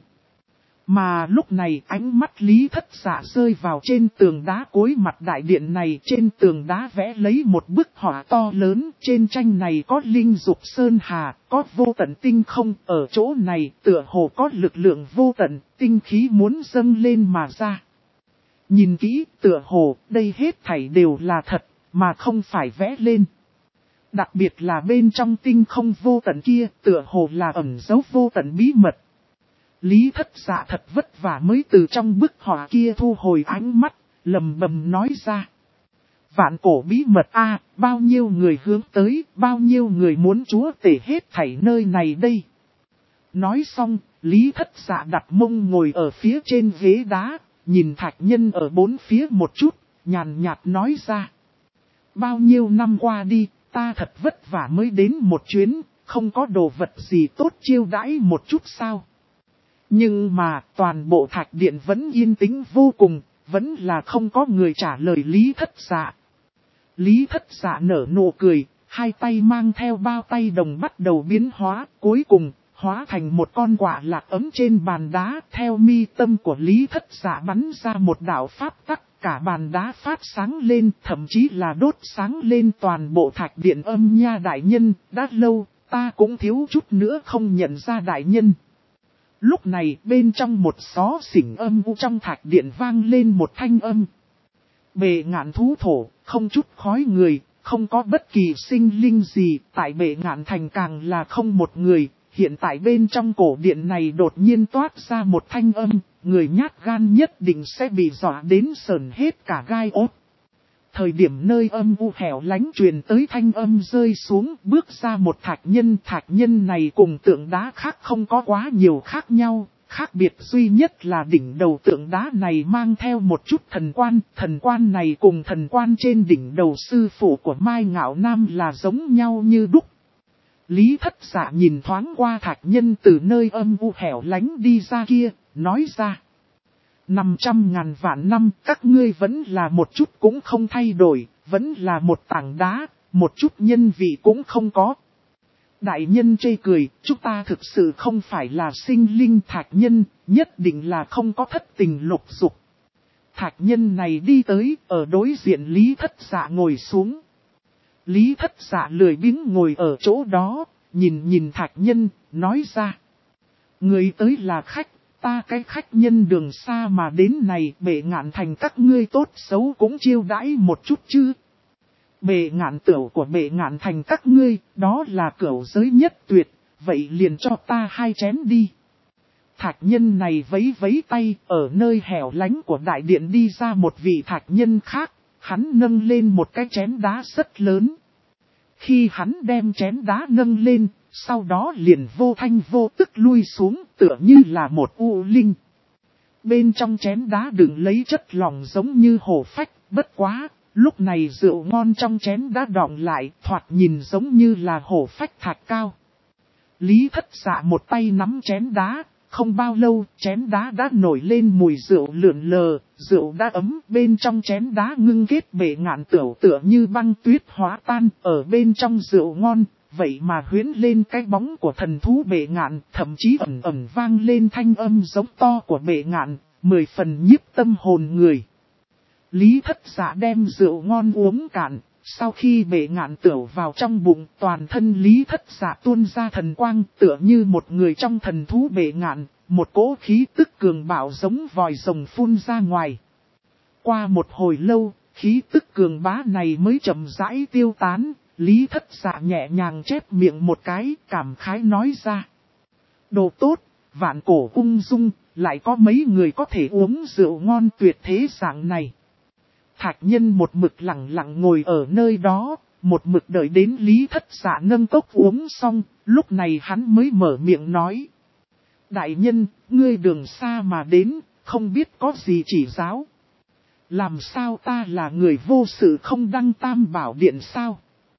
Mà lúc này ánh mắt Lý Thất Dạ rơi vào trên tường đá cuối mặt đại điện này. Trên tường đá vẽ lấy một bức họa to lớn. Trên tranh này có linh dục sơn hà, có vô tận tinh không. Ở chỗ này tựa hồ có lực lượng vô tận, tinh khí muốn dâng lên mà ra. Nhìn kỹ tựa hồ đây hết thảy đều là thật, mà không phải vẽ lên. Đặc biệt là bên trong tinh không vô tận kia tựa hồ là ẩn giấu vô tận bí mật. Lý Thất Dạ thật vất vả mới từ trong bức họa kia thu hồi ánh mắt, lầm bầm nói ra. Vạn cổ bí mật a, bao nhiêu người hướng tới, bao nhiêu người muốn chúa tể hết thảy nơi này đây. Nói xong, Lý Thất Dạ đặt mông ngồi ở phía trên ghế đá, nhìn thạch nhân ở bốn phía một chút, nhàn nhạt nói ra. Bao nhiêu năm qua đi, ta thật vất vả mới đến một chuyến, không có đồ vật gì tốt chiêu đãi một chút sao. Nhưng mà toàn bộ thạch điện vẫn yên tĩnh vô cùng, vẫn là không có người trả lời Lý Thất Dạ. Lý Thất Dạ nở nụ cười, hai tay mang theo bao tay đồng bắt đầu biến hóa, cuối cùng hóa thành một con quạ lạc ấm trên bàn đá. Theo mi tâm của Lý Thất Dạ bắn ra một đạo pháp tắc, cả bàn đá phát sáng lên, thậm chí là đốt sáng lên toàn bộ thạch điện. Âm nha đại nhân, đã lâu, ta cũng thiếu chút nữa không nhận ra đại nhân. Lúc này bên trong một xó xỉnh âm u trong thạch điện vang lên một thanh âm. Bệ Ngạn thú thổ, không chút khói người, không có bất kỳ sinh linh gì, tại Bệ Ngạn thành càng là không một người. Hiện tại bên trong cổ điện này đột nhiên toát ra một thanh âm, người nhát gan nhất định sẽ bị dọa đến sờn hết cả gai ốt. Thời điểm nơi âm u hẻo lánh truyền tới thanh âm rơi xuống, bước ra một thạch nhân này cùng tượng đá khác không có quá nhiều khác nhau, khác biệt duy nhất là đỉnh đầu tượng đá này mang theo một chút thần quan này cùng thần quan trên đỉnh đầu sư phụ của Mai Ngạo Nam là giống nhau như đúc. Lý Thất Dạ nhìn thoáng qua thạch nhân từ nơi âm u hẻo lánh đi ra kia, nói ra. 500.000 vạn năm các ngươi vẫn là một chút cũng không thay đổi, vẫn là một tảng đá, một chút nhân vị cũng không có. Đại nhân chê cười, chúng ta thực sự không phải là sinh linh. Thạch nhân, nhất định là không có thất tình lục dục. Thạch nhân này đi tới, ở đối diện Lý Thất Dạ ngồi xuống. Lý Thất Dạ lười biếng ngồi ở chỗ đó, nhìn thạch nhân, nói ra. Người tới là khách. Ta cái khách nhân đường xa mà đến này, Bệ Ngạn thành các ngươi tốt xấu cũng chiêu đãi một chút chứ. Bệ Ngạn tửu của Bệ Ngạn thành các ngươi, đó là cửu giới nhất tuyệt, vậy liền cho ta 2 chén đi. Thạch nhân này vấy vấy tay, ở nơi hẻo lánh của đại điện đi ra một vị thạch nhân khác, hắn nâng lên một cái chén đá rất lớn. Khi hắn đem chén đá nâng lên, sau đó liền vô thanh vô tức lui xuống, tựa như là một u linh. Bên trong chén đá đựng lấy chất lỏng giống như hổ phách, bất quá, lúc này rượu ngon trong chén đá đọng lại, thoạt nhìn giống như là hổ phách thạch cao. Lý Thất Dạ một tay nắm chén đá, không bao lâu chén đá đã nổi lên mùi rượu lượn lờ, rượu đã ấm, bên trong chén đá ngưng kết Bệ Ngạn tửu tựa như băng tuyết hóa tan, ở bên trong rượu ngon. Vậy mà huyến lên cái bóng của thần thú Bệ Ngạn, thậm chí ẩn ẩn vang lên thanh âm giống to của Bệ Ngạn, 10 phần nhiếp tâm hồn người. Lý Thất Dạ đem rượu ngon uống cạn, sau khi Bệ Ngạn tửu vào trong bụng, toàn thân Lý Thất Dạ tuôn ra thần quang, tựa như một người trong thần thú Bệ Ngạn, một cỗ khí tức cường bạo giống vòi rồng phun ra ngoài. Qua một hồi lâu, khí tức cường bá này mới chậm rãi tiêu tán. Lý Thất Dạ nhẹ nhàng chép miệng một cái, cảm khái nói ra. Đồ tốt, vạn cổ ung dung, lại có mấy người có thể uống rượu ngon tuyệt thế dạng này. Thạch Nhân một mực lặng lặng ngồi ở nơi đó, một mực đợi đến Lý Thất Dạ nâng cốc uống xong, lúc này hắn mới mở miệng nói. Đại nhân, ngươi đường xa mà đến, không biết có gì chỉ giáo. Làm sao ta là người vô sự không đăng tam bảo điện sao?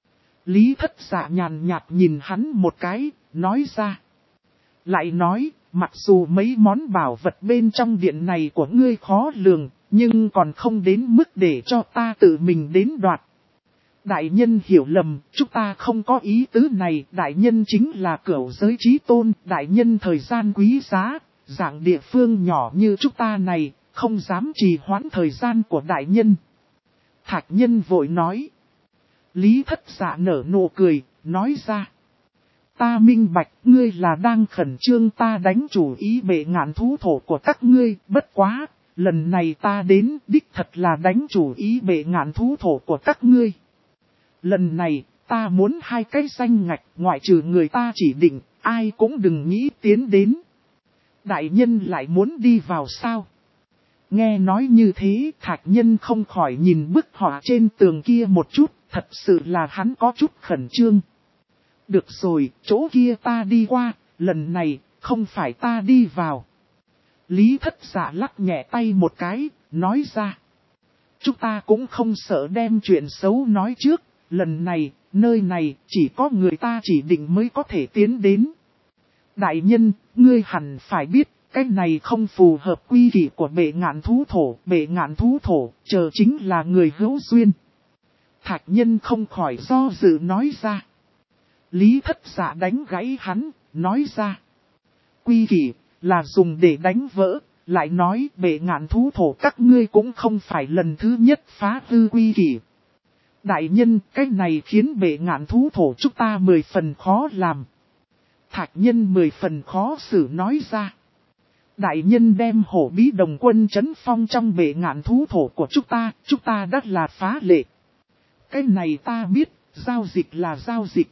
Lý Thất Dạ nhàn nhạt nhìn hắn một cái, nói ra. Lại nói, mặc dù mấy món bảo vật bên trong điện này của ngươi khó lường, nhưng còn không đến mức để cho ta tự mình đến đoạt. Đại nhân hiểu lầm, chúng ta không có ý tứ này, đại nhân chính là cửu giới chí tôn, đại nhân thời gian quý giá, dạng địa phương nhỏ như chúng ta này, không dám trì hoãn thời gian của đại nhân. Thạch Nhân vội nói. Lý Thất Dạ nở nụ cười, nói ra. Ta minh bạch, ngươi là đang khẩn trương ta đánh chủ ý bệ ngạn thú thổ của các ngươi, bất quá, lần này ta đến đích thật là đánh chủ ý bệ ngạn thú thổ của các ngươi. Lần này, ta muốn 2 cái danh ngạch, ngoại trừ người ta chỉ định, ai cũng đừng nghĩ tiến đến. Đại nhân lại muốn đi vào sao? Nghe nói như thế, Thạch Nhân không khỏi nhìn bức họa trên tường kia một chút, thật sự là hắn có chút khẩn trương. Được rồi, chỗ kia ta đi qua, lần này, không phải ta đi vào. Lý Thất Dạ lắc nhẹ tay một cái, nói ra. Chúng ta cũng không sợ đem chuyện xấu nói trước, lần này, nơi này, chỉ có người ta chỉ định mới có thể tiến đến. Đại nhân, ngươi hẳn phải biết, cái này không phù hợp quy kỷ của bệ ngạn thú thổ, chờ chính là người hữu duyên. Thạch Nhân không khỏi do dự nói ra. Lý Thất Dạ đánh gãy hắn, nói ra. Quy kỷ, là dùng để đánh vỡ, lại nói bệ ngạn thú thổ các ngươi cũng không phải lần thứ nhất phá hư quy kỷ. Đại nhân, cái này khiến bệ ngạn thú thổ chúng ta 10 phần khó làm. Thạch Nhân 10 phần khó xử nói ra. Đại nhân đem hổ bí đồng quân trấn phong trong bệ ngạn thú thổ của chúng ta đã là phá lệ. Cái này ta biết, giao dịch là giao dịch.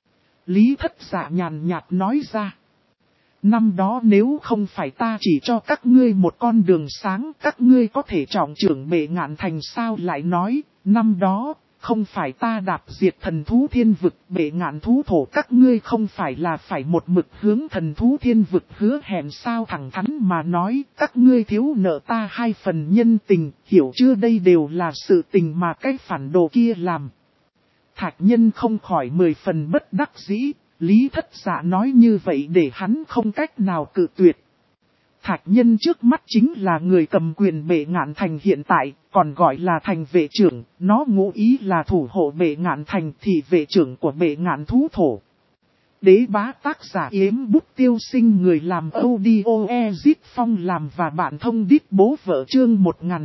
Lý Thất Dạ nhàn nhạt nói ra. Năm đó nếu không phải ta chỉ cho các ngươi một con đường sáng, các ngươi có thể trọng trưởng bệ ngạn thành sao lại nói, năm đó, không phải ta đạp diệt thần thú thiên vực, bệ ngạn thú thổ các ngươi không phải là phải một mực hướng thần thú thiên vực hứa hẹn sao thẳng thắn mà nói, các ngươi thiếu nợ ta 2 phần nhân tình, hiểu chưa đây đều là sự tình mà cái phản đồ kia làm. Thạch Nhân không khỏi 10 phần bất đắc dĩ, Lý Thất Dạ nói như vậy để hắn không cách nào cự tuyệt. Thạch Nhân trước mắt chính là người cầm quyền bệ ngạn thành hiện tại, còn gọi là thành vệ trưởng, nó ngụ ý là thủ hộ bệ ngạn thành thì vệ trưởng của bệ ngạn thú thổ. Đế bá tác giả Yếm Bút Tiêu Sinh, người làm audio Ezit Phong làm và bạn thông đít bố vợ chương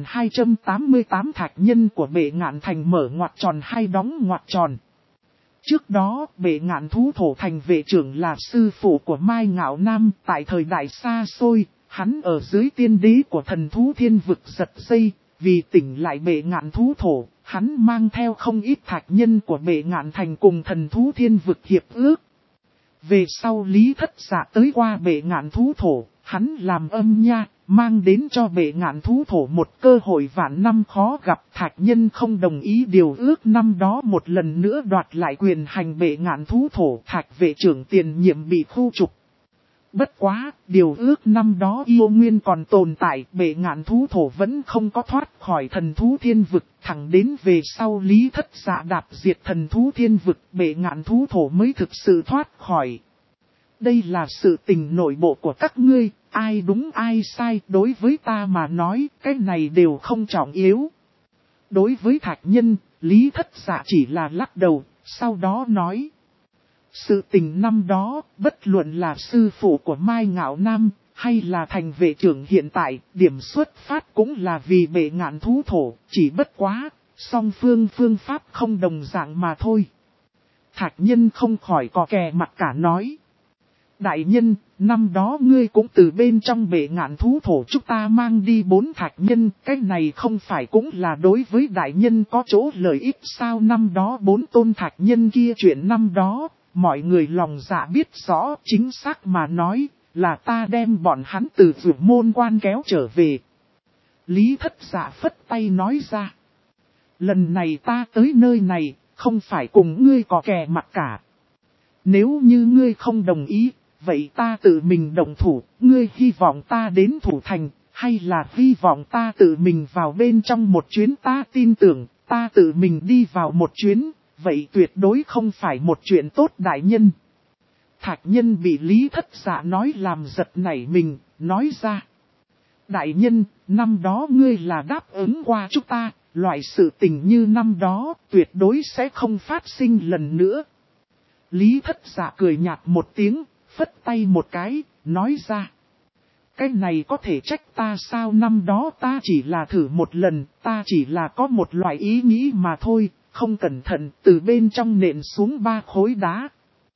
1288. Thạch Nhân của bệ ngạn thành mở ngoặc tròn hay đóng ngoặc tròn. Trước đó, bệ ngạn thú thổ thành vệ trưởng là sư phụ của Mai Ngạo Nam, tại thời đại xa xôi, hắn ở dưới tiên đế của thần thú thiên vực giật dây, vì tỉnh lại bệ ngạn thú thổ, hắn mang theo không ít thạch nhân của bệ ngạn thành cùng thần thú thiên vực hiệp ước. Về sau Lý Thất Dạ tới qua bệ ngạn thú thổ, hắn làm âm nha, mang đến cho bệ ngạn thú thổ một cơ hội vạn năm khó gặp. Thạch nhân không đồng ý điều ước năm đó một lần nữa đoạt lại quyền hành bệ ngạn thú thổ. Thạch vệ trưởng tiền nhiệm bị khu trục. Bất quá, điều ước năm đó yêu nguyên còn tồn tại, bệ ngạn thú thổ vẫn không có thoát khỏi thần thú thiên vực, thẳng đến về sau Lý Thất Dạ đạp diệt thần thú thiên vực, bệ ngạn thú thổ mới thực sự thoát khỏi. Đây là sự tình nội bộ của các ngươi, ai đúng ai sai, đối với ta mà nói, cái này đều không trọng yếu. Đối với thạch nhân, Lý Thất Dạ chỉ là lắc đầu, sau đó nói. Sự tình năm đó, bất luận là sư phụ của Mai Ngạo Nam, hay là thành vệ trưởng hiện tại, điểm xuất phát cũng là vì bệ ngạn thú thổ, chỉ bất quá, song phương pháp không đồng dạng mà thôi. Thạch nhân không khỏi có kè mặt cả nói. Đại nhân, năm đó ngươi cũng từ bên trong bệ ngạn thú thổ chúng ta mang đi 4 thạch nhân, cái này không phải cũng là đối với đại nhân có chỗ lợi ích sao? Năm đó 4 tôn thạch nhân kia chuyện năm đó, mọi người lòng dạ biết rõ, chính xác mà nói, là ta đem bọn hắn từ Dược Môn Quan kéo trở về. Lý Thất Dạ phất tay nói ra. Lần này ta tới nơi này, không phải cùng ngươi có kè mặt cả. Nếu như ngươi không đồng ý, vậy ta tự mình động thủ, ngươi hy vọng ta đến thủ thành, hay là hy vọng ta tự mình vào bên trong một chuyến. Ta tin tưởng, ta tự mình đi vào một chuyến, vậy tuyệt đối không phải một chuyện tốt đại nhân. Thạch Nhân bị Lý Thất Dạ nói làm giật nảy mình, nói ra. Đại nhân, năm đó ngươi là đáp ứng qua chúng ta, loại sự tình như năm đó tuyệt đối sẽ không phát sinh lần nữa. Lý Thất Dạ cười nhạt một tiếng, phất tay một cái, nói ra. Cái này có thể trách ta sao, năm đó ta chỉ là thử một lần, ta chỉ là có một loại ý nghĩ mà thôi, không cẩn thận từ bên trong nện xuống 3 khối đá.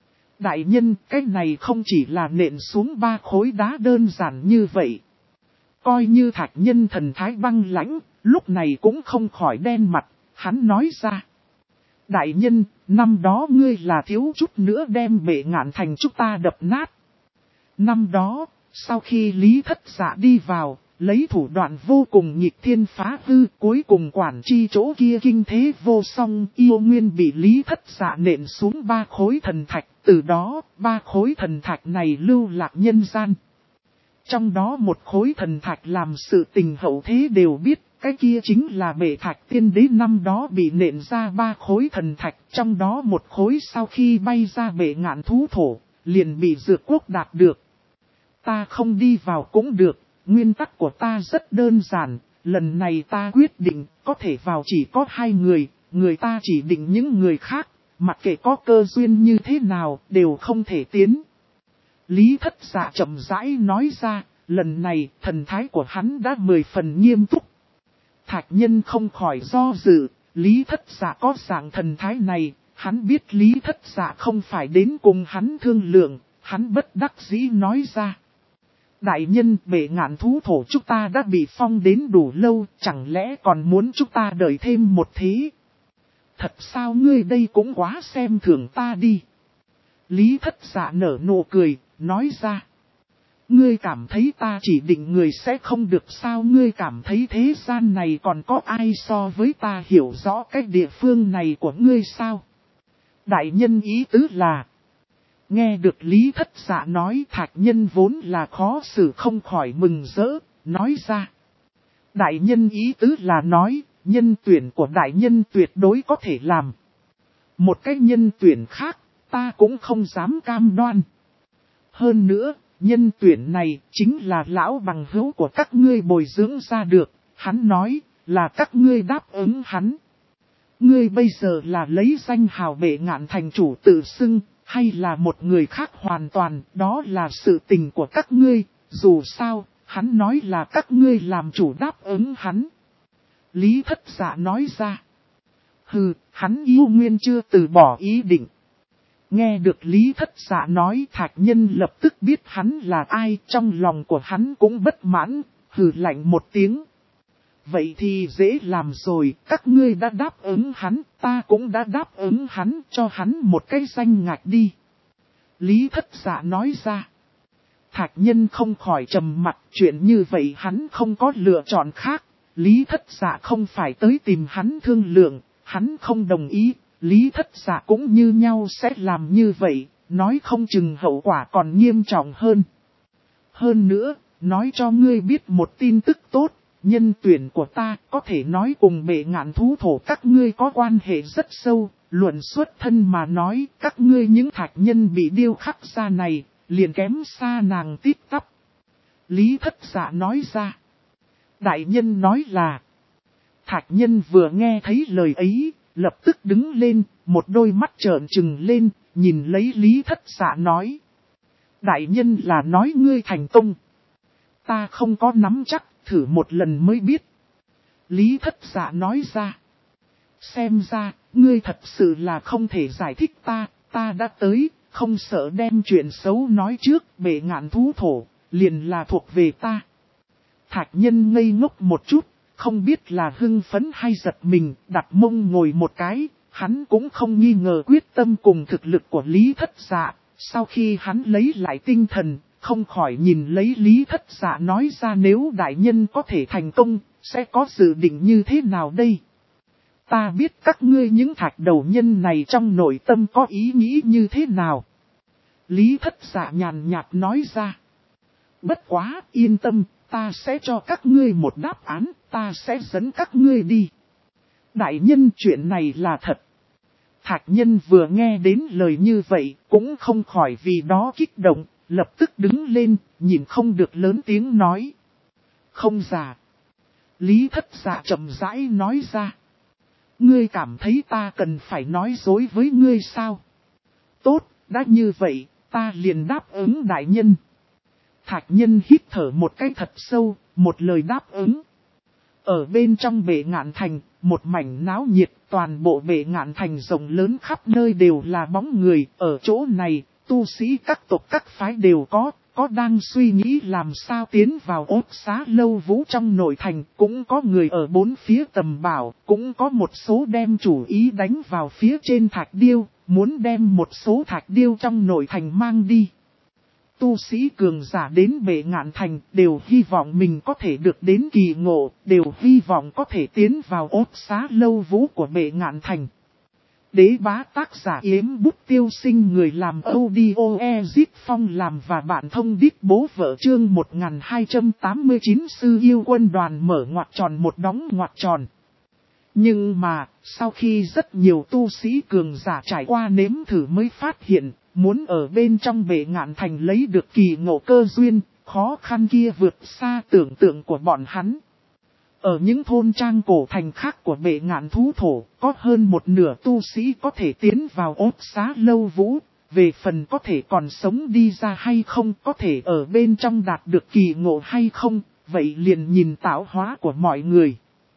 Đại nhân, cái này không chỉ là nện xuống 3 khối đá đơn giản như vậy. Coi như Thạch Nhân thần thái băng lãnh, lúc này cũng không khỏi đen mặt, hắn nói ra. Đại nhân, năm đó ngươi là thiếu chút nữa đem Bệ Ngạn Thành chúng ta đập nát. Năm đó, sau khi Lý Thất Dạ đi vào, lấy thủ đoạn vô cùng nghịch thiên phá hư, cuối cùng quản chi chỗ kia kinh thế vô song, yêu nguyên bị Lý Thất Dạ nện xuống 3 khối thần thạch, từ đó 3 khối thần thạch này lưu lạc nhân gian. Trong đó một khối thần thạch làm sự tình hậu thế đều biết, cái kia chính là Bệ Thạch Tiên Đế năm đó bị nện ra 3 khối thần thạch, trong đó một khối sau khi bay ra Bệ Ngạn Thú Thổ, liền bị Dược Quốc đạt được. Ta không đi vào cũng được, nguyên tắc của ta rất đơn giản, lần này ta quyết định có thể vào chỉ có 2 người, người ta chỉ định những người khác, mặc kệ có cơ duyên như thế nào đều không thể tiến. Lý Thất Dạ chậm rãi nói ra, lần này thần thái của hắn đã 10 phần nghiêm túc. Thạch Nhân không khỏi do dự, Lý Thất Dạ có dạng thần thái này, hắn biết Lý Thất Dạ không phải đến cùng hắn thương lượng, hắn bất đắc dĩ nói ra. Đại nhân, Bệ Ngạn Thú Thổ chúng ta đã bị phong đến đủ lâu, chẳng lẽ còn muốn chúng ta đợi thêm một thế? Thật sao ngươi đây cũng quá xem thường ta đi. Lý Thất Dạ nở nụ cười, nói ra. Ngươi cảm thấy ta chỉ định người sẽ không được sao, ngươi cảm thấy thế gian này còn có ai so với ta hiểu rõ cái địa phương này của ngươi sao? Đại nhân ý tứ là. Nghe được Lý Thất Dạ nói, Thạch Nhân vốn là khó xử không khỏi mừng rỡ, nói ra. Đại nhân ý tứ là nói, nhân tuyển của đại nhân tuyệt đối có thể làm. Một cái nhân tuyển khác, ta cũng không dám cam đoan. Hơn nữa, nhân tuyển này chính là lão bằng hữu của các ngươi bồi dưỡng ra được, hắn nói là các ngươi đáp ứng hắn. Ngươi bây giờ là lấy danh hào Bệ Ngạn Thành chủ tự xưng, hay là một người khác hoàn toàn, đó là sự tình của các ngươi, dù sao, hắn nói là các ngươi làm chủ đáp ứng hắn. Lý Thất Dạ nói ra. Hừ, hắn yêu nguyên chưa từ bỏ ý định. Nghe được Lý Thất Dạ nói, Thạch Nhân lập tức biết hắn là ai, trong lòng của hắn cũng bất mãn, hừ lạnh một tiếng. Vậy thì dễ làm rồi, các ngươi đã đáp ứng hắn, ta cũng đã đáp ứng hắn, cho hắn một cái danh ngạch đi. Lý Thất Dạ nói ra. Thạch Nhân không khỏi trầm mặt, chuyện như vậy hắn không có lựa chọn khác. Lý Thất Dạ không phải tới tìm hắn thương lượng, hắn không đồng ý, Lý Thất Dạ cũng như nhau sẽ làm như vậy, nói không chừng hậu quả còn nghiêm trọng hơn. Hơn nữa, nói cho ngươi biết một tin tức tốt, nhân tuyển của ta có thể nói cùng Bệ Ngạn Thú Thổ các ngươi có quan hệ rất sâu, luận xuất thân mà nói các ngươi những thạch nhân bị điêu khắc ra này, liền kém xa nàng tít tắp. Lý Thất Dạ nói ra. Đại nhân nói là. Thạch Nhân vừa nghe thấy lời ấy, lập tức đứng lên, một đôi mắt trợn trừng lên, nhìn lấy Lý Thất Dạ nói. Đại nhân là nói ngươi thành công. Ta không có nắm chắc, thử một lần mới biết. Lý Thất Dạ nói ra. Xem ra, ngươi thật sự là không thể giải thích ta đã tới, không sợ đem chuyện xấu nói trước, Bệ Ngạn Thú Thổ, liền là thuộc về ta. Thạch Nhân ngây ngốc một chút, không biết là hưng phấn hay giật mình, đặt mông ngồi một cái, hắn cũng không nghi ngờ quyết tâm cùng thực lực của Lý Thất Dạ. Sau khi hắn lấy lại tinh thần, không khỏi nhìn lấy Lý Thất Dạ nói ra nếu đại nhân có thể thành công, sẽ có dự định như thế nào đây? Ta biết các ngươi những thạch đầu nhân này trong nội tâm có ý nghĩ như thế nào. Lý Thất Dạ nhàn nhạt nói ra. Bất quá, yên tâm, ta sẽ cho các ngươi một đáp án, ta sẽ dẫn các ngươi đi. Đại nhân chuyện này là thật. Thạch nhân vừa nghe đến lời như vậy, cũng không khỏi vì đó kích động, lập tức đứng lên, nhìn không được lớn tiếng nói. Không già. Lý Thất Dạ chậm rãi nói ra. Ngươi cảm thấy ta cần phải nói dối với ngươi sao? Tốt, đã như vậy, ta liền đáp ứng đại nhân. Thạch nhân hít thở một cái thật sâu, một lời đáp ứng. Ở bên trong bệ ngạn thành, một mảnh náo nhiệt, toàn bộ bệ ngạn thành rộng lớn khắp nơi đều là bóng người. Ở chỗ này, tu sĩ các tộc các phái đều có đang suy nghĩ làm sao tiến vào ốt xá lâu vũ trong nội thành. Cũng có người ở bốn phía tầm bảo, cũng có một số đem chủ ý đánh vào phía trên thạch điêu, muốn đem một số thạch điêu trong nội thành mang đi. Tu sĩ cường giả đến bệ ngạn thành đều hy vọng mình có thể được đến kỳ ngộ, đều hy vọng có thể tiến vào ốt xá lâu vũ của bệ ngạn thành. Đế bá tác giả Yếm Bút Tiêu Sinh người làm audio Phong làm và bạn thông đít bố vợ chương 1289 sư yêu quân đoàn mở ngoặc tròn một đóng ngoặc tròn. Nhưng mà, sau khi rất nhiều tu sĩ cường giả trải qua nếm thử mới phát hiện, muốn ở bên trong bệ ngạn thành lấy được kỳ ngộ cơ duyên, khó khăn kia vượt xa tưởng tượng của bọn hắn. Ở những thôn trang cổ thành khác của bệ ngạn thú thổ, có hơn một nửa tu sĩ có thể tiến vào ốt xá lâu vũ, về phần có thể còn sống đi ra hay không, có thể ở bên trong đạt được kỳ ngộ hay không, vậy liền nhìn tạo hóa của mọi người.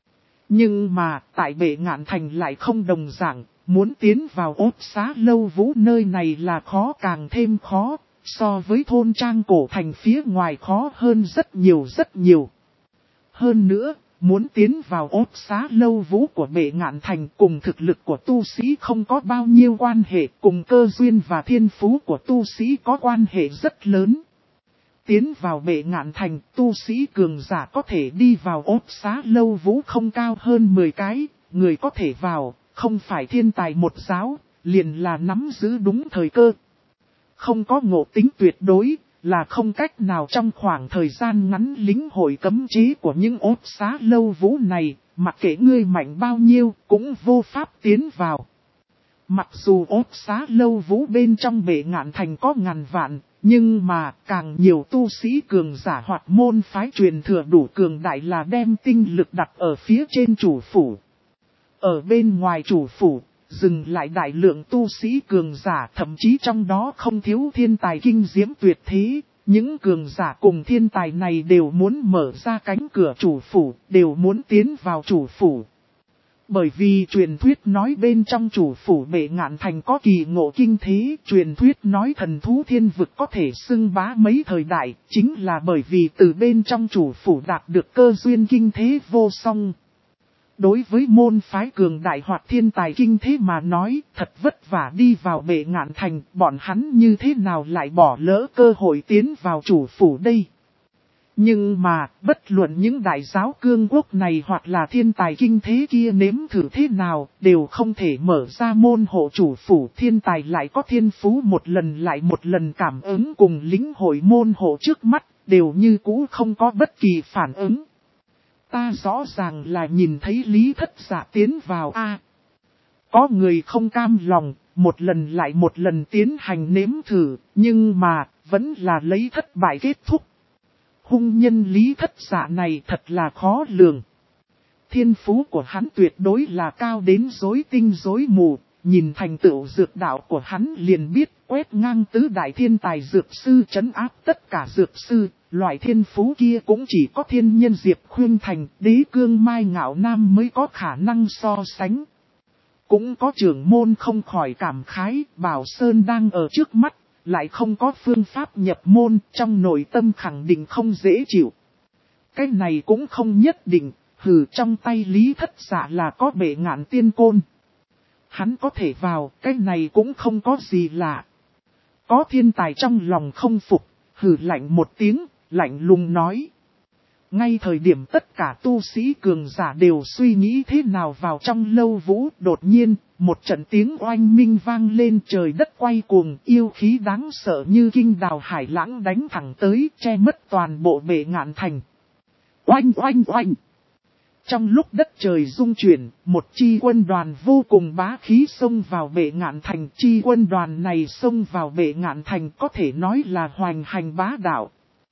Nhưng mà, tại bệ ngạn thành lại không đồng dạng, muốn tiến vào ốt xá lâu vũ nơi này là khó càng thêm khó, so với thôn trang cổ thành phía ngoài khó hơn rất nhiều rất nhiều. Hơn nữa, muốn tiến vào ốt xá lâu vũ của bệ ngạn thành cùng thực lực của tu sĩ không có bao nhiêu quan hệ, cùng cơ duyên và thiên phú của tu sĩ có quan hệ rất lớn. Tiến vào bệ ngạn thành, tu sĩ cường giả có thể đi vào ốt xá lâu vũ không cao hơn 10 cái, người có thể vào, không phải thiên tài một giáo, liền là nắm giữ đúng thời cơ. Không có ngộ tính tuyệt đối, là không cách nào trong khoảng thời gian ngắn lĩnh hội cấm chế của những ốt xá lâu vũ này, mặc kệ ngươi mạnh bao nhiêu, cũng vô pháp tiến vào. Mặc dù ốt xá lâu vũ bên trong bệ ngạn thành có ngàn vạn, nhưng mà càng nhiều tu sĩ cường giả hoặc môn phái truyền thừa đủ cường đại là đem tinh lực đặt ở phía trên chủ phủ. Ở bên ngoài chủ phủ, dừng lại đại lượng tu sĩ cường giả, thậm chí trong đó không thiếu thiên tài kinh diễm tuyệt thế. Những cường giả cùng thiên tài này đều muốn mở ra cánh cửa chủ phủ, đều muốn tiến vào chủ phủ. Bởi vì truyền thuyết nói bên trong chủ phủ bệ ngạn thành có kỳ ngộ kinh thế, truyền thuyết nói thần thú thiên vực có thể xưng bá mấy thời đại, chính là bởi vì từ bên trong chủ phủ đạt được cơ duyên kinh thế vô song. Đối với môn phái cường đại hoặc thiên tài kinh thế mà nói, thật vất vả đi vào bệ ngạn thành, bọn hắn như thế nào lại bỏ lỡ cơ hội tiến vào chủ phủ đây. Nhưng mà, bất luận những đại giáo cương quốc này hoặc là thiên tài kinh thế kia nếm thử thế nào, đều không thể mở ra môn hộ chủ phủ. Thiên tài lại có thiên phú một lần lại một lần cảm ứng cùng lĩnh hội môn hộ trước mắt, đều như cũ không có bất kỳ phản ứng. Ta rõ ràng là nhìn thấy Lý Thất Dạ tiến vào a. Có người không cam lòng, một lần lại một lần tiến hành nếm thử, nhưng mà, vẫn là lấy thất bại kết thúc. Hung nhân Lý Thất Dạ này thật là khó lường. Thiên phú của hắn tuyệt đối là cao đến rối tinh rối mù, nhìn thành tựu dược đạo của hắn liền biết quét ngang tứ đại thiên tài dược sư trấn áp tất cả dược sư, loại thiên phú kia cũng chỉ có thiên nhân Diệp Khuyên Thành, Đế Cương Mai Ngạo Nam mới có khả năng so sánh. Cũng có trưởng môn không khỏi cảm khái, Bảo Sơn đang ở trước mắt, lại không có phương pháp nhập môn, trong nội tâm khẳng định không dễ chịu. Cái này cũng không nhất định, trong tay Lý Thất Dạ là có bệ ngạn tiên côn. Hắn có thể vào, cái này cũng không có gì lạ. Có thiên tài trong lòng không phục, hừ lạnh một tiếng, lạnh lùng nói. Ngay thời điểm tất cả tu sĩ cường giả đều suy nghĩ thế nào vào trong lâu vũ, đột nhiên, một trận tiếng oanh minh vang lên, trời đất quay cuồng, yêu khí đáng sợ như kinh đào hải lãng đánh thẳng tới, che mất toàn bộ bệ ngạn thành. Oanh oanh oanh! Trong lúc đất trời rung chuyển, một chi quân đoàn vô cùng bá khí xông vào bệ ngạn thành. Chi quân đoàn này xông vào bệ ngạn thành có thể nói là hoành hành bá đạo.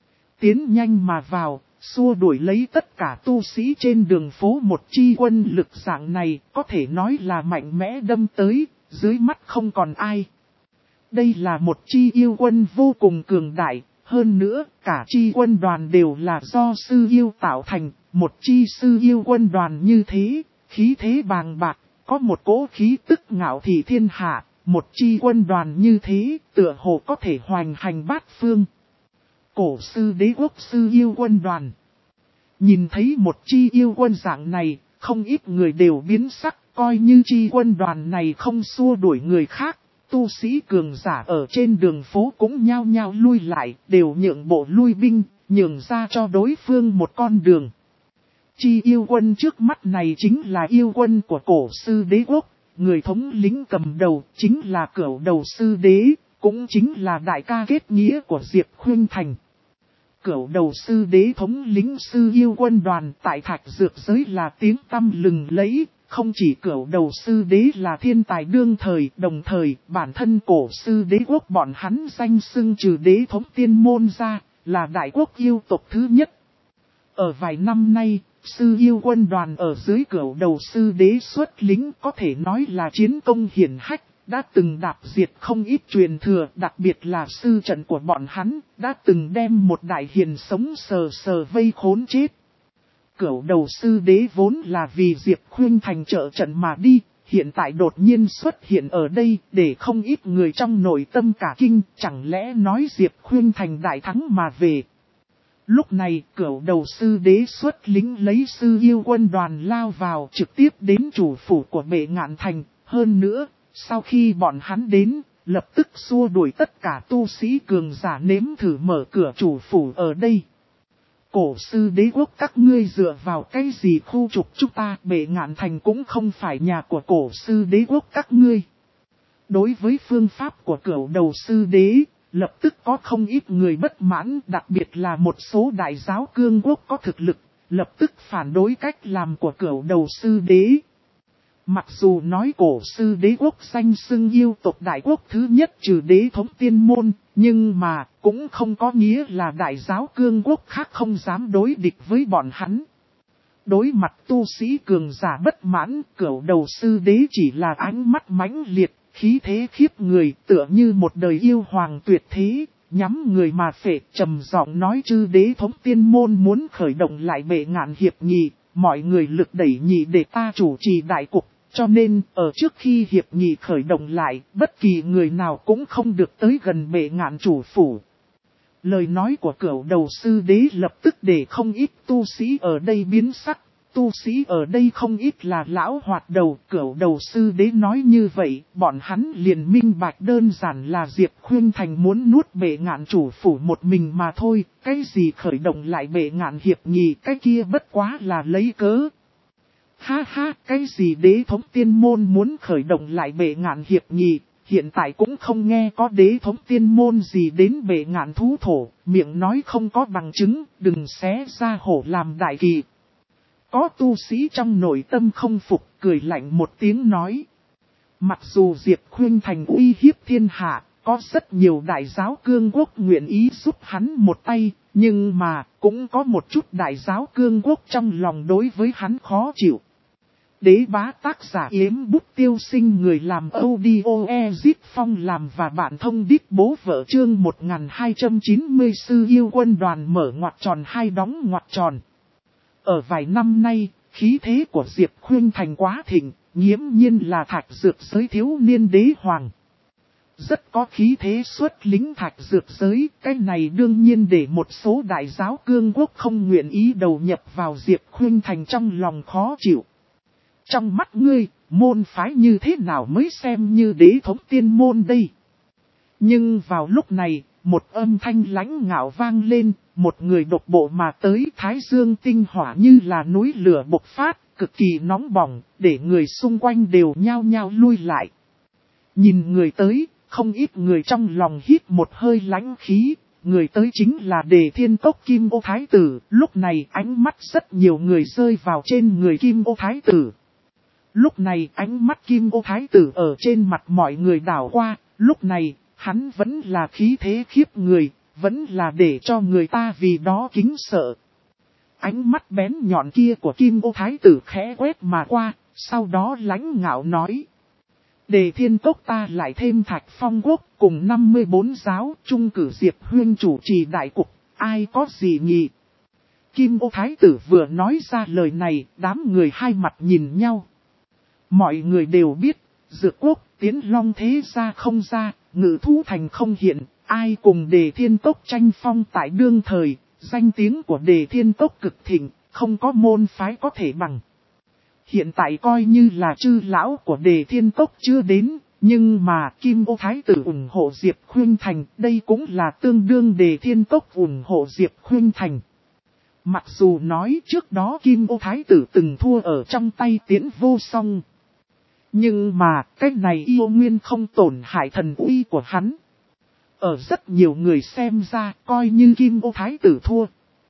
Tiến nhanh mà vào, xua đuổi lấy tất cả tu sĩ trên đường phố. Một chi quân lực dạng này có thể nói là mạnh mẽ đâm tới, dưới mắt không còn ai. Đây là một chi yêu quân vô cùng cường đại, hơn nữa cả chi quân đoàn đều là do sư yêu tạo thành. Một chi sư yêu quân đoàn như thế, khí thế bàng bạc, có một cỗ khí tức ngạo thị thiên hạ. Một chi quân đoàn như thế, tựa hồ có thể hoành hành bát phương. Cổ sư đế quốc sư yêu quân đoàn. Nhìn thấy một chi yêu quân dạng này, không ít người đều biến sắc, coi như chi quân đoàn này không xua đuổi người khác. Tu sĩ cường giả ở trên đường phố cũng nhao nhao lui lại, đều nhượng bộ lui binh, nhường ra cho đối phương một con đường. Chi yêu quân trước mắt này chính là yêu quân của cổ sư đế quốc, người thống lĩnh cầm đầu chính là Cửu Đầu sư đế, cũng chính là đại ca kết nghĩa của Diệp Khuynh Thành. Cửu Đầu sư đế thống lĩnh sư yêu quân đoàn tại Thạch Dược giới là tiếng tăm lừng lẫy, không chỉ Cửu Đầu sư đế là thiên tài đương thời, đồng thời bản thân cổ sư đế quốc bọn hắn danh xưng trừ đế thống tiên môn ra, là đại quốc yêu tộc thứ nhất. Ở vài năm nay, sư yêu quân đoàn ở dưới Cửu Đầu sư đế xuất lính có thể nói là chiến công hiển hách, đã từng đạp diệt không ít truyền thừa, đặc biệt là sư trận của bọn hắn, đã từng đem một đại hiền sống sờ sờ vây khốn chết. Cửu Đầu sư đế vốn là vì Diệp Khuynh Thành trợ trận mà đi, hiện tại đột nhiên xuất hiện ở đây, để không ít người trong nội tâm cả kinh, chẳng lẽ nói Diệp Khuynh Thành đại thắng mà về. Lúc này, Cửu Đầu sư đế xuất lính lấy sư yêu quân đoàn lao vào trực tiếp đến chủ phủ của bệ ngạn thành. Hơn nữa, sau khi bọn hắn đến, lập tức xua đuổi tất cả tu sĩ cường giả nếm thử mở cửa chủ phủ ở đây. Cổ sư đế quốc các ngươi dựa vào cái gì khu trục chúng ta, bệ ngạn thành cũng không phải nhà của cổ sư đế quốc các ngươi. Đối với phương pháp của Cửu Đầu sư đế, lập tức có không ít người bất mãn, đặc biệt là một số đại giáo cương quốc có thực lực, lập tức phản đối cách làm của Cửu Đầu sư đế. Mặc dù nói cổ sư đế quốc danh xưng yêu tộc đại quốc thứ nhất trừ đế thống tiên môn, nhưng mà cũng không có nghĩa là đại giáo cương quốc khác không dám đối địch với bọn hắn. Đối mặt tu sĩ cường giả bất mãn, Cửu Đầu sư đế chỉ là ánh mắt mãnh liệt, khí thế khiếp người, tựa như một đời yêu hoàng tuyệt thế, nhắm người mà phệ, trầm giọng nói chư đế thống tiên môn muốn khởi động lại bệ ngạn hiệp nghị, mọi người lực đẩy nhị để ta chủ trì đại cục, cho nên ở trước khi hiệp nghị khởi động lại, bất kỳ người nào cũng không được tới gần bệ ngạn chủ phủ. Lời nói của Cửu Đầu sư đế lập tức để không ít tu sĩ ở đây biến sắc. Tu sĩ ở đây không ít là lão hoạt đầu. Cửu Đầu sư đế nói như vậy, bọn hắn liền minh bạch đơn giản là Diệp Khuynh Thành muốn nuốt bệ ngạn chủ phủ một mình mà thôi. Cái gì khởi động lại bệ ngạn hiệp nghị, cái kia bất quá là lấy cớ. Ha ha, cái gì đế thống tiên môn muốn khởi động lại bệ ngạn hiệp nghị, hiện tại cũng không nghe có đế thống tiên môn gì đến bệ ngạn thú thổ, miệng nói không có bằng chứng, đừng xé ra hổ làm đại kỳ. Có tu sĩ trong nội tâm không phục, cười lạnh một tiếng nói. Mặc dù Diệp Khuynh Thành uy hiếp thiên hạ, có rất nhiều đại giáo cương quốc nguyện ý giúp hắn một tay, nhưng mà cũng có một chút đại giáo cương quốc trong lòng đối với hắn khó chịu. Đế bá tác giả Yếm Bút Tiêu Sinh, người làm audio Ezit Phong làm và bạn thông đít bố vợ, chương 1290 sư yêu quân đoàn mở ngoặc tròn hai đóng ngoặc tròn. Ở vài năm nay, khí thế của Diệp Khuynh Thành quá thịnh, nghiễm nhiên là Thạch Dược giới thiếu niên đế hoàng. Rất có khí thế xuất lính Thạch Dược giới, cái này đương nhiên để một số đại giáo cương quốc không nguyện ý đầu nhập vào Diệp Khuynh Thành trong lòng khó chịu. Trong mắt ngươi, môn phái như thế nào mới xem như đế thống tiên môn đây? Nhưng vào lúc này, một âm thanh lãnh ngạo vang lên, một người độc bộ mà tới, thái dương tinh hỏa như là núi lửa bộc phát, cực kỳ nóng bỏng, để người xung quanh đều nhao nhao lui lại. Nhìn người tới, không ít người trong lòng hít một hơi lãnh khí, người tới chính là Đề Thiên Cốc Kim Ô Thái Tử, lúc này ánh mắt rất nhiều người rơi vào trên người Kim Ô Thái Tử. Lúc này ánh mắt Kim Ô Thái Tử ở trên mặt mọi người đảo qua, lúc này hắn vẫn là khí thế khiếp người, vẫn là để cho người ta vì đó kính sợ. Ánh mắt bén nhọn kia của Kim Ô Thái Tử khẽ quét mà qua, sau đó lãnh ngạo nói. Đề Thiên Cốc ta lại thêm Thạch Phong Quốc cùng 54 giáo trung cử Diệp Huyên chủ trì đại cục, ai có gì nhỉ? Kim Ô Thái Tử vừa nói ra lời này, đám người hai mặt nhìn nhau. Mọi người đều biết, Dược Quốc Tiến Long thế gia không ra, Ngự Thú Thành không hiện, ai cùng Đề Thiên Cốc tranh phong tại đương thời, danh tiếng của Đề Thiên Cốc cực thịnh, không có môn phái có thể bằng. Hiện tại coi như là chư lão của Đề Thiên Cốc chưa đến, nhưng mà Kim Ô Thái Tử ủng hộ Diệp Khuynh Thành, đây cũng là tương đương Đề Thiên Cốc ủng hộ Diệp Khuynh Thành. Mặc dù nói trước đó Kim Ô Thái Tử từng thua ở trong tay Tiễn Vô Song, nhưng mà cái này yêu nguyên không tổn hại thần uy của hắn. Ở rất nhiều người xem ra coi như Kim Ô Thái Tử thua,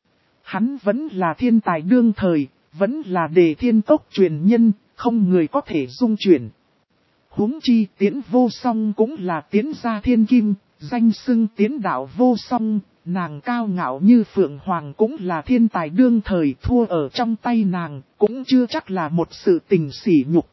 hắn vẫn là thiên tài đương thời, vẫn là Đề Thiên Cốc truyền nhân, không người có thể dung chuyển. Huống chi Tiễn Vô Song cũng là Tiễn gia thiên kim, danh xưng Tiễn đạo vô song, nàng cao ngạo như Phượng Hoàng cũng là thiên tài đương thời, thua ở trong tay nàng, cũng chưa chắc là một sự tình sỉ nhục.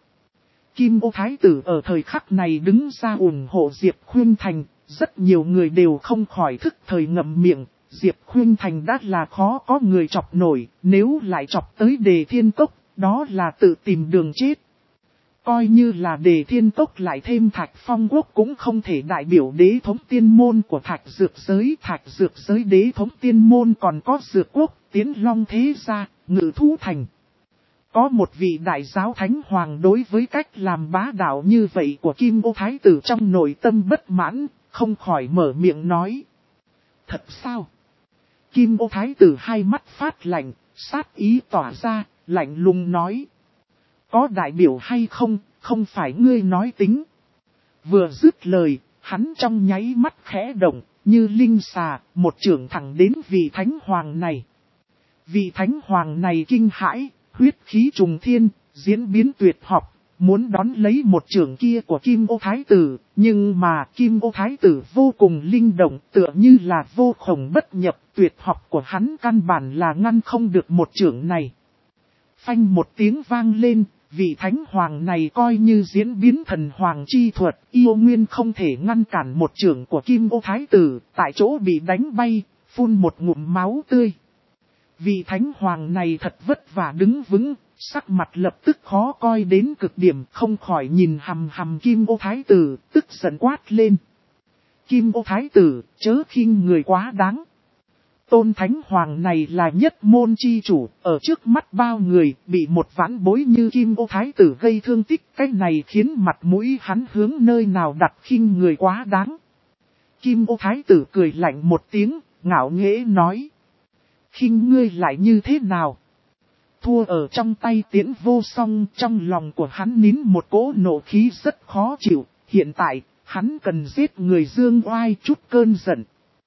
Kim Ô Thái Tử ở thời khắc này đứng ra ủng hộ Diệp Khuynh Thành, rất nhiều người đều không khỏi thức thời ngậm miệng. Diệp Khuynh Thành đã là khó có người chọc nổi, nếu lại chọc tới Đề Thiên Cốc, đó là tự tìm đường chết. Coi như là Đề Thiên Cốc lại thêm Thạch Phong Quốc cũng không thể đại biểu đế thống tiên môn của Thạch Dược Giới đế thống tiên môn còn có Dược Quốc, Tiến Long thế gia, Ngự Thú Thành. Có một vị đại giáo thánh hoàng đối với cách làm bá đạo như vậy của Kim Ô Thái Tử trong nội tâm bất mãn, không khỏi mở miệng nói. Thật sao? Kim Ô Thái Tử hai mắt phát lạnh, sát ý tỏa ra, lạnh lùng nói. Có đại biểu hay không, không phải ngươi nói tính. Vừa dứt lời, hắn trong nháy mắt khẽ động, như linh xà, một chưởng thẳng đến vị thánh hoàng này. Vị thánh hoàng này kinh hãi, huyết khí trùng thiên, diễn biến tuyệt học, muốn đón lấy một chưởng kia của Kim Ô Thái Tử, nhưng mà Kim Ô Thái Tử vô cùng linh động, tựa như là vô khổng bất nhập, tuyệt học của hắn căn bản là ngăn không được một chưởng này. Phanh một tiếng vang lên, vị thánh hoàng này coi như diễn biến thần hoàng chi thuật, yêu nguyên không thể ngăn cản một chưởng của Kim Ô Thái Tử, tại chỗ bị đánh bay, phun một ngụm máu tươi. Vị thánh hoàng này thật vất vả đứng vững, sắc mặt lập tức khó coi đến cực điểm, không khỏi nhìn hằm hằm Kim Ô Thái Tử, tức giận quát lên. Kim Ô Thái Tử, chớ khinh người quá đáng. Tôn thánh hoàng này là nhất môn chi chủ, ở trước mắt bao người, bị một vãn bối như Kim Ô Thái Tử gây thương tích, cái này khiến mặt mũi hắn hướng nơi nào đặt khinh người quá đáng. Kim Ô Thái Tử cười lạnh một tiếng, ngạo nghễ nói. Khinh ngươi lại như thế nào? Thua ở trong tay Tiễn Vô Song, trong lòng của hắn nín một cỗ nộ khí rất khó chịu, hiện tại, hắn cần giết người dương oai chút cơn giận.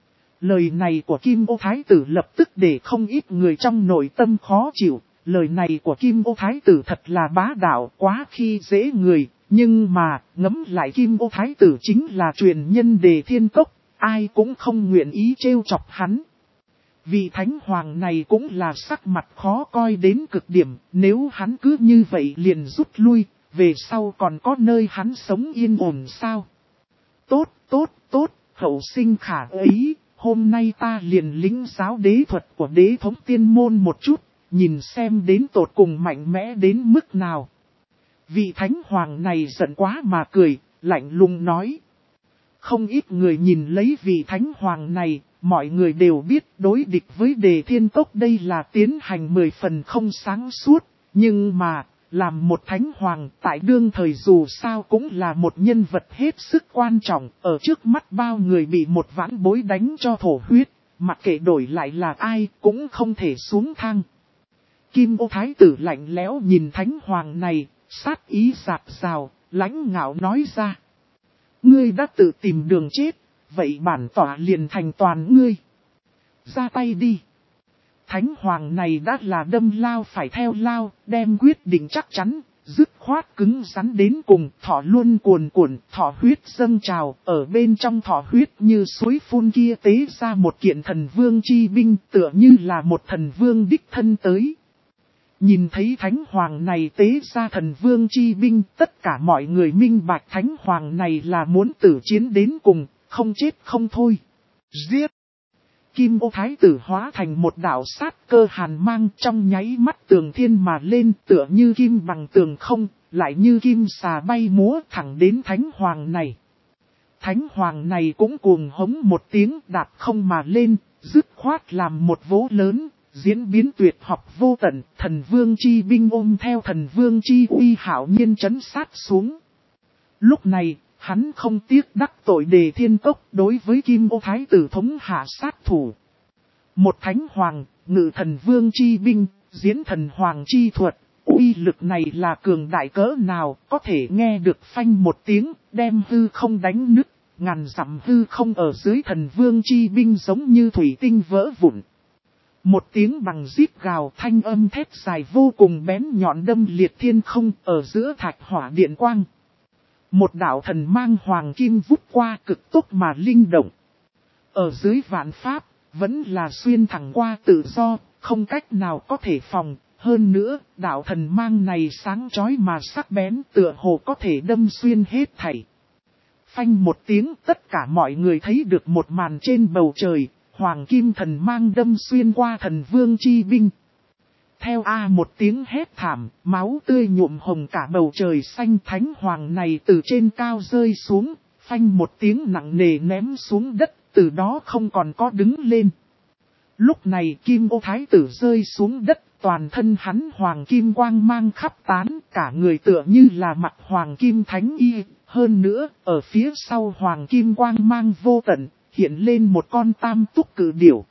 Lời này của Kim Ô Thái Tử lập tức để không ít người trong nội tâm khó chịu, lời này của Kim Ô Thái Tử thật là bá đạo quá khi dễ người, nhưng mà, ngẫm lại Kim Ô Thái Tử chính là truyền nhân Đề Thiên Cốc, ai cũng không nguyện ý trêu chọc hắn. Vị thánh hoàng này cũng là sắc mặt khó coi đến cực điểm, nếu hắn cứ như vậy liền rút lui, về sau còn có nơi hắn sống yên ổn sao? Tốt, hậu sinh khả ấy, hôm nay ta liền lĩnh giáo đế thuật của đế thống tiên môn một chút, nhìn xem đến tột cùng mạnh mẽ đến mức nào. Vị thánh hoàng này giận quá mà cười, lạnh lùng nói. Không ít người nhìn lấy vị thánh hoàng này, mọi người đều biết đối địch với Đề Thiên Cốc đây là tiến hành 10 phần không sáng suốt, nhưng mà, làm một thánh hoàng tại đương thời dù sao cũng là một nhân vật hết sức quan trọng, ở trước mắt bao người bị một vãn bối đánh cho thổ huyết, mặc kệ đổi lại là ai cũng không thể xuống thang. Kim Ô Thái tử lạnh lẽo nhìn thánh hoàng này, sát ý dạt dào, lãnh ngạo nói ra. Ngươi đã tự tìm đường chết, vậy bản tỏa liền thành toàn ngươi. Ra tay đi. Thánh hoàng này đã là đâm lao phải theo lao, đem quyết định chắc chắn, dứt khoát cứng rắn đến cùng, thọ luôn cuồn cuộn, thọ huyết dâng trào, ở bên trong thọ huyết như suối phun kia tế ra một kiện thần vương chi binh, tựa như là một thần vương đích thân tới. Nhìn thấy thánh hoàng này tế ra thần vương chi binh, tất cả mọi người minh bạch thánh hoàng này là muốn tử chiến đến cùng, không chết không thôi. Giết! Kim Ô Thái tử hóa thành một đạo sát cơ hàn mang trong nháy mắt tường thiên mà lên, tựa như kim bằng tường không, lại như kim xà bay múa thẳng đến thánh hoàng này. Thánh hoàng này cũng cuồng hống một tiếng đạp không mà lên, dứt khoát làm một vố lớn, diễn biến tuyệt học vô tận, thần vương chi binh ôm theo thần vương chi uy hảo nhiên trấn sát xuống. Lúc này, hắn không tiếc đắc tội Đề Thiên Cốc đối với Kim Ô Thái tử thống hạ sát thủ. Một thánh hoàng, ngự thần vương chi binh, diễn thần hoàng chi thuật, uy lực này là cường đại cỡ nào, có thể nghe được phanh một tiếng, đem hư không đánh nứt, ngàn dặm hư không ở dưới thần vương chi binh giống như thủy tinh vỡ vụn. Một tiếng bằng rít gào thanh âm thét dài vô cùng bén nhọn đâm liệt thiên không ở giữa thạch hỏa điện quang. Một đạo thần mang hoàng kim vút qua cực tốc mà linh động. Ở dưới vạn pháp, vẫn là xuyên thẳng qua tự do, không cách nào có thể phòng. Hơn nữa, đạo thần mang này sáng chói mà sắc bén tựa hồ có thể đâm xuyên hết thảy. Phanh một tiếng tất cả mọi người thấy được một màn trên bầu trời, hoàng kim thần mang đâm xuyên qua thần vương chi binh. Theo một tiếng hét thảm, máu tươi nhuộm hồng cả bầu trời xanh thánh hoàng này từ trên cao rơi xuống, phanh một tiếng nặng nề ném xuống đất, từ đó không còn có đứng lên. Lúc này Kim Ô Thái tử rơi xuống đất, toàn thân hắn hoàng kim quang mang khắp tán, cả người tựa như là mặt hoàng kim thánh y, hơn nữa, ở phía sau hoàng kim quang mang vô tận, hiện lên một con tam túc cự điểu.